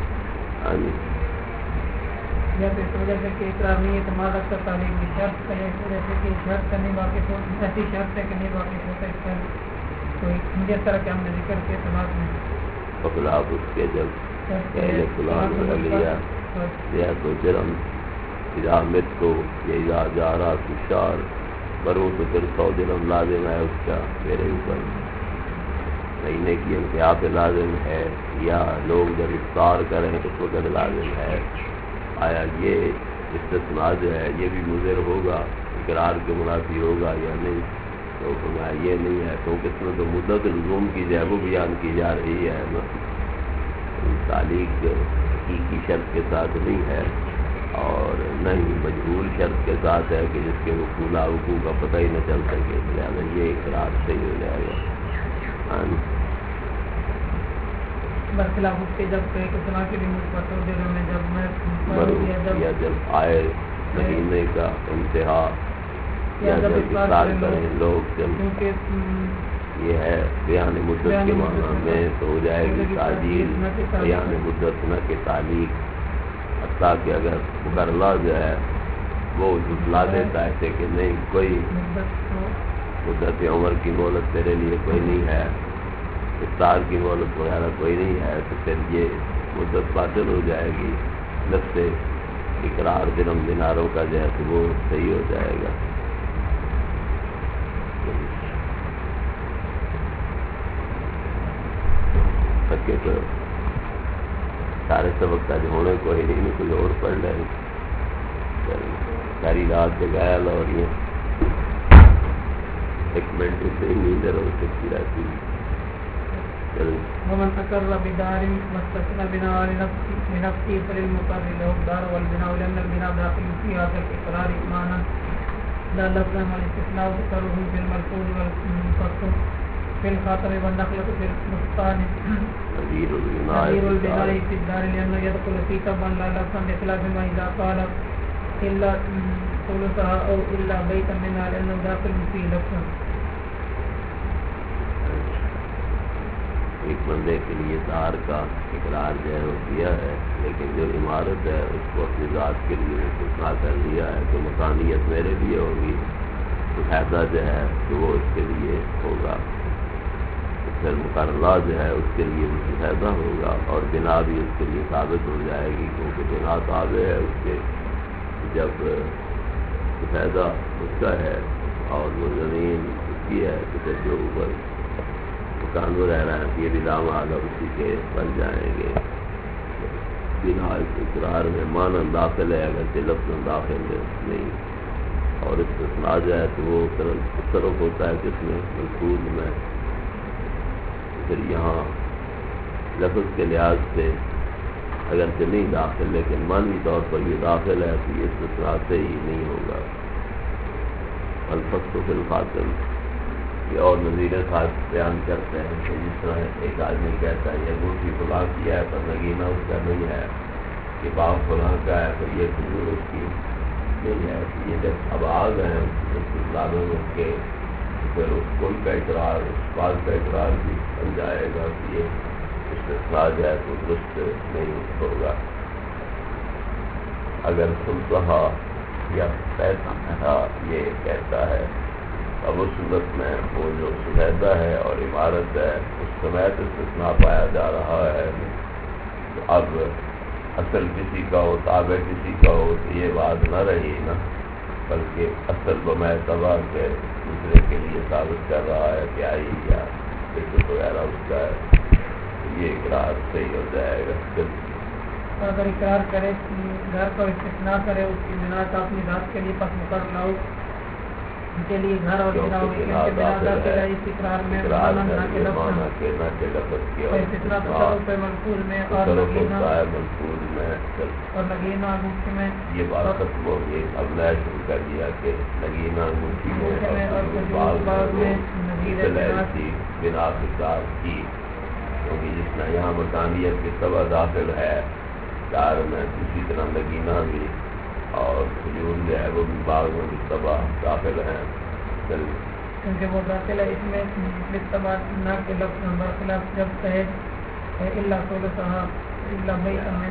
A: یا تو اس وجہ سے کہ اقرار نہیں ہے تو ماں رکھتا تعلیم کی شرط ہے، جیسے کہ شرط کا نہیں واقف ہو، ایسی شرط ہے کہ نہیں واقف ہوتا اس کا کوئی جس طرح کہ ہم نے ذکر کیا طلاق میں
B: خلاف اس کے جب پہلے فلان کر لیا یا تو جرم اجامت کو یا اذا جا رہا تشار بروں تو پھر 100 جرم لازم ہے اس کا میرے اوپر مہینے کی انتہا پہ لازم ہے، یا لوگ جب افطار کریں اس وقت لازم ہے۔ آیا یہ استثناء جو ہے یہ بھی مضر ہوگا، اقرار کے منافی ہوگا یا نہیں؟ تو فرمایا یہ نہیں ہے، کیونکہ اس میں تو مدت لزوم کی جو ہے وہ بیان کی جا رہی ہے نا، تعلیق حقیقی شرط کے ساتھ نہیں ہے اور نہ ہی مجہول شرط کے ساتھ ہے کہ جس کے وقوع لاوقوع کا پتہ ہی نہ چل سکے، لہٰذا یہ اقرار صحیح ہو جائے گا۔
A: برخلاف اس کے جب کہ طلاق کے لیے مثبت ہو جگہ میں
B: جب آئے مہینے کا انتہا یا جب افطار کریں لوگ، جب یہ ہے بیان مدت کے معنی میں تو ہو جائے گی تعجیل بیان مدت نہ کہ تعلیق، حتیٰ کہ اگر مقررہ جو ہے وہ جھٹلا دیتا ہے کہ نہیں کوئی مدت عمر کی مہلت تیرے لیے کوئی نہیں ہے، افطار کی مہلت وغیرہ کوئی نہیں ہے، تو پھر یہ مدت باطل ہو جائے گی، لفظ اقرار درہم دیناروں کا جو ہے تو وہ صحیح ہو جائے گا۔ تھکے تو سارے سبق کا جو ہونے کو ہی نہیں، کوئی اور پڑھ لیں، ساری رات جگایا اور یہ 1 منٹ سے ہی نیند ہو سکتی رہتی ہے۔
A: ومن أقر بدار واستثنى بناء لنفسه فللمقر له الدار والبناء، لأن البناء داخل في هذا الإقرار إيمانا لا لفظا، والاستثناء ذكره في الملفوظ والقصر في الخاطر والنخلة في البستان نظير البناء في الدار، لأنه يدخل في طبعا لا لفظا، بخلاف ما إذا قال إلا ثلثها أو إلا بيتا منها، لأنه داخل في لفظا۔
B: ایک بندے کے لیے دار کا اقرار جو ہے وہ کیا ہے، لیکن جو عمارت ہے اس کو اپنی ذات کے لیے استثناء کر لیا ہے تو مکانیت میرے لیے ہوگی، فائدہ جو ہے تو وہ اس کے لیے ہوگا، پھر مقررہ جو ہے اس کے لیے بھی فائدہ ہوگا، اور بنا بھی اس کے لیے ثابت ہو جائے گی، کیونکہ بنا تابع ہے اس کے، جب فائدہ اس کا ہے اور وہ زمین اس کی ہے تو پھر جو اوپر مکان وغیرہ یہ بھی دام آگا اسی کے بن جائیں گے۔ بنا اقرار میں معنی داخل ہے، اگر لفظ داخل نہیں، اور استثناء جائے تو وہ طرف ہوتا ہے جس میں ملفوظ میں، پھر یہاں لفظ کے لحاظ سے اگرچہ نہیں داخل لیکن معنی طور پر یہ داخل ہے تو یہ استثناء سے ہی نہیں ہوگا۔ الفصل فی الخاتم اور نظیر خاص بیان کرتے ہیں کہ جس طرح ایک آدمی کہتا ہے یہ انگوٹھی فلاں کیا ہے پر نگینہ اس کا نہیں ہے، کہ باغ فلاں کا ہے پر یہ کھجور اس کی نہیں ہے، یہ جب اب آ گئے اس لازم اس کے پھر اس کل کا اقرار اس بات کا اقرار بھی بن جائے گا کہ یہ استثناء جائے تو درست نہیں ہوگا۔ اگر سلطہ یا پیسہ یہ کہتا ہے اب اس صورت میں وہ جو سفیدہ ہے اور عمارت ہے اس سمیت استثناء پایا جا رہا ہے، تو اب اصل کسی کا ہو تابع کسی کا ہو تو یہ بات نہ رہی نا، بلکہ اصل بمائے تباہ کے دوسرے کے لیے ثابت کر رہا ہے کہ آئی یا بچت وغیرہ اس کا ہے، تو یہ اقرار صحیح ہو جائے گا۔
A: اگر اقرار کرے گھر کو استثناء کرے اس کی بنا کا اپنی ذات کے لیے پس مقرر لاؤ کے لیے گھر اور بنا ہے اس اقرار میں استثناء تصرف ملفوظ میں اور نگینہ انگوٹھی میں
B: یہ بات ختم ہو گئی۔ اب نیا شروع کر دیا کہ نگینہ انگوٹھی میں اور
A: باغ میں
B: بنا فساد کی، کیونکہ جس طرح یہاں مکانیت کے سبب داخل ہے دار میں اسی طرح نگینہ بھی اور کھجور جو ہے وہ بھی باغ میں مشتبہ داخل ہیں
A: کیونکہ وہ داخل ہے اس میں مشتبہ نہ کے لفظ برخلاف جب کہے اللہ صلی اللہ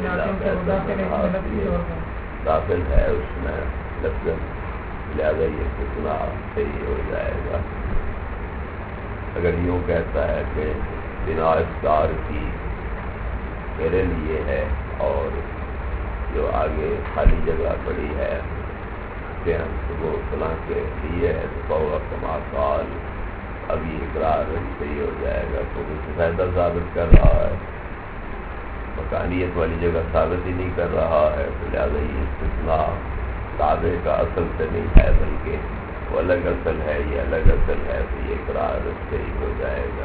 B: داخل ہے اس میں لفظ، لہذا یہ کتنا صحیح ہو جائے گا۔ اگر یوں کہتا ہے کہ بنا افطار کی میرے لیے ہے اور جو آگے خالی جگہ پڑی ہے کہ وہ فلاں کے لیے ہے تو بہوا کما قال، اب یہ اقرار صحیح ہو جائے گا، تو کچھ فائدہ ثابت کر رہا ہے، مکانیت والی جگہ ثابت ہی نہیں کر رہا ہے، تو لہٰذا یہ استثناء تابع کا اصل سے نہیں ہے بلکہ وہ الگ اصل ہے، یہ الگ اصل ہے، تو یہ اقرار صحیح ہو جائے گا۔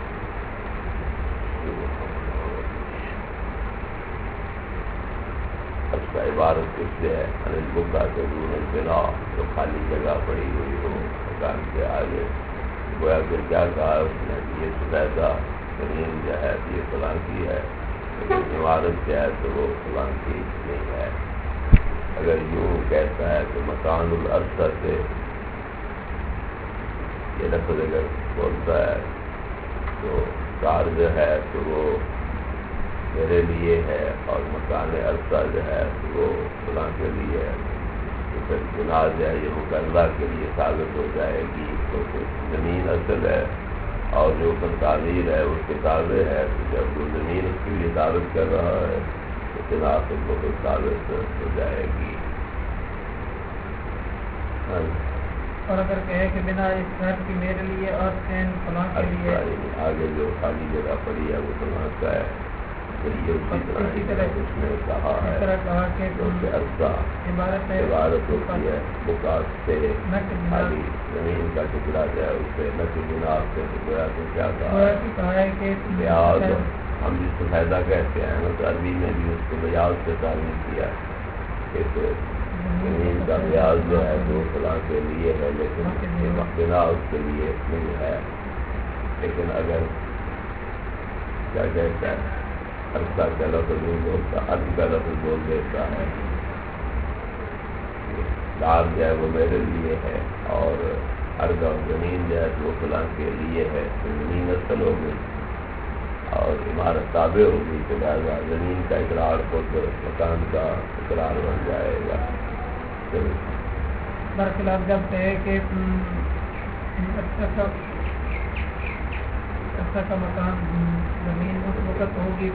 B: اس کا عبارت اس سے ہے انل بکا کے دون البنا، جو خالی جگہ پڑی ہوئی ہو مکان کے آگے، گویا کہ کیا کہا اس نے، یہ سفیدہ زمین جو ہے یہ فلاں کی ہے، لیکن عمارت کیا ہے تو وہ فلاں کی نہیں ہے۔ اگر یوں کہتا ہے تو مکان الارض سے یہ لفظ اگر بولتا ہے تو کار جو ہے تو وہ میرے لیے ہے اور مکان عرصہ جو ہے تو وہ فلاں کے لیے ہے، تو پھر گناہ جو ہے یہ مقررہ کے لیے ثابت ہو جائے گی، تو زمین اصل ہے اور جو اوپر تعمیر ہے اس کے تابع ہے، تو جب وہ زمین اس کے لیے ثابت کر رہا ہے تو گناہ کو خود ثابت ہو جائے گی۔
A: اور اگر کہے کہ بنا اس گھر کی میرے لیے اور چین فلاں کے لیے،
B: آگے جو خالی جگہ پڑی ہے وہ فلاں کا ہے، اسی طرح اس نے کہا ہے
A: کہ
B: عبارت ہوتی ہے بکاس سے خالی زمین کا ٹکڑا جو ہے اس سے نہ کہ گناہ سے، گویا کہ کیا کہا ہے کہ بیاض، ہم جس کو فائدہ کہتے ہیں نا تو عربی میں بھی اس کو بیاض سے تعلیم کیا کہ زمین کا بیاض جو ہے وہ فلاں کے لیے ہے لیکن بنا اس کے لیے نہیں ہے۔ لیکن اگر کیا کہتا ہے عرصہ کا لفظ نہیں بولتا، عرض کا لفظ بول دیتا ہے، دار جو ہے وہ میرے لیے ہے اور عرض اور زمین جو ہے وہ فلاں کے لیے ہے، تو زمین اصل ہوگی اور عمارت تابع ہوگی، تو لہٰذا زمین کا اقرار خود مکان کا اقرار بن جائے گا۔
A: برخلاف جب کہے کہ اچھا کا مکان زمین اس وقت ہوگی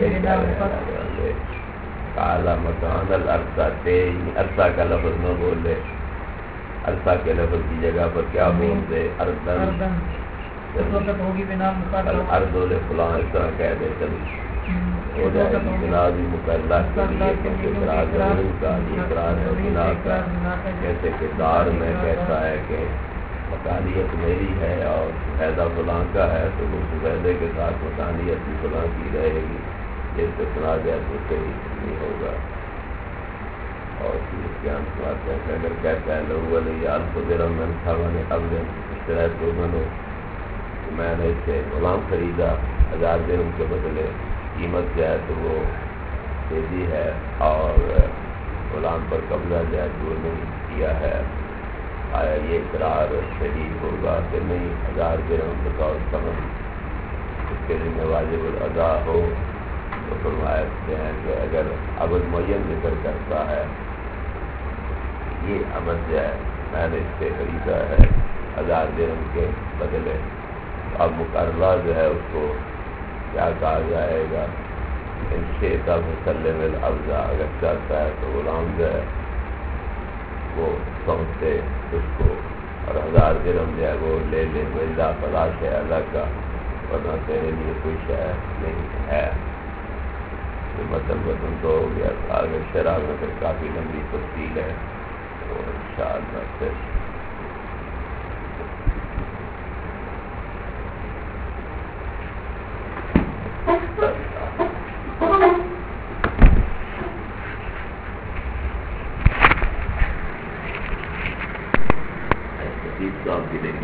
B: کالا مکان الارض سے، عرصہ کا لفظ نہ بولے، عرصہ کے لفظ کی جگہ پر کیا بول دے اردن،
A: اس وقت ہوگی بنا مقرر
B: اردول فلاں اس طرح کہہ دے چلی ہو جائے گی، بنا بھی مقررہ کے لیے کیونکہ اقرار زمین کا اقرار ہے بنا کا، جیسے کہ دار میں کہتا ہے کہ مکانیت میری ہے اور فائدہ فلاں کا ہے، تو وہ فائدے کے ساتھ مکانیت بھی فلاں کی رہے گی، جس سے سنا جائے تو صحیح نہیں ہوگا۔ اور اس کے کہتے ہیں کہ اگر کہتا ہے لوگ علیہ الفرم میں نے اب اس طرح تو بنو، میں نے اس سے غلام خریدا 1000 درہم کے بدلے، قیمت جو ہے تو وہ تیزی ہے اور غلام پر قبضہ جو ہے تو نہیں کیا ہے، آیا یہ اقرار صحیح ہوگا کہ نہیں؟ 1000 درہم بطور ثمن اس کے ذمہ واجب الادا ہو، تو فرماتے ہیں کہ اگر عبد معین ذکر کرتا ہے یہ عبد جو ہے میں نے اس سے خریدا ہے 1000 درہم کے بدلے، اب مقررہ جو ہے اس کو کیا کہا جائے گا؟ ان شیطہ مسلم الابضا، اگر چاہتا ہے تو غلام جو ہے وہ سمجھتے اس کو اور 1000 درہم جو ہے وہ لے لے، ویلا فلاش ہے اللہ کا، ورنہ تیرے لیے کوئی شے نہیں ہے۔ مطلب تو ہو گیا، آگے شرح میں پھر کافی لمبی تفصیل ہے، تو انشاءاللہ پھر صاحب کی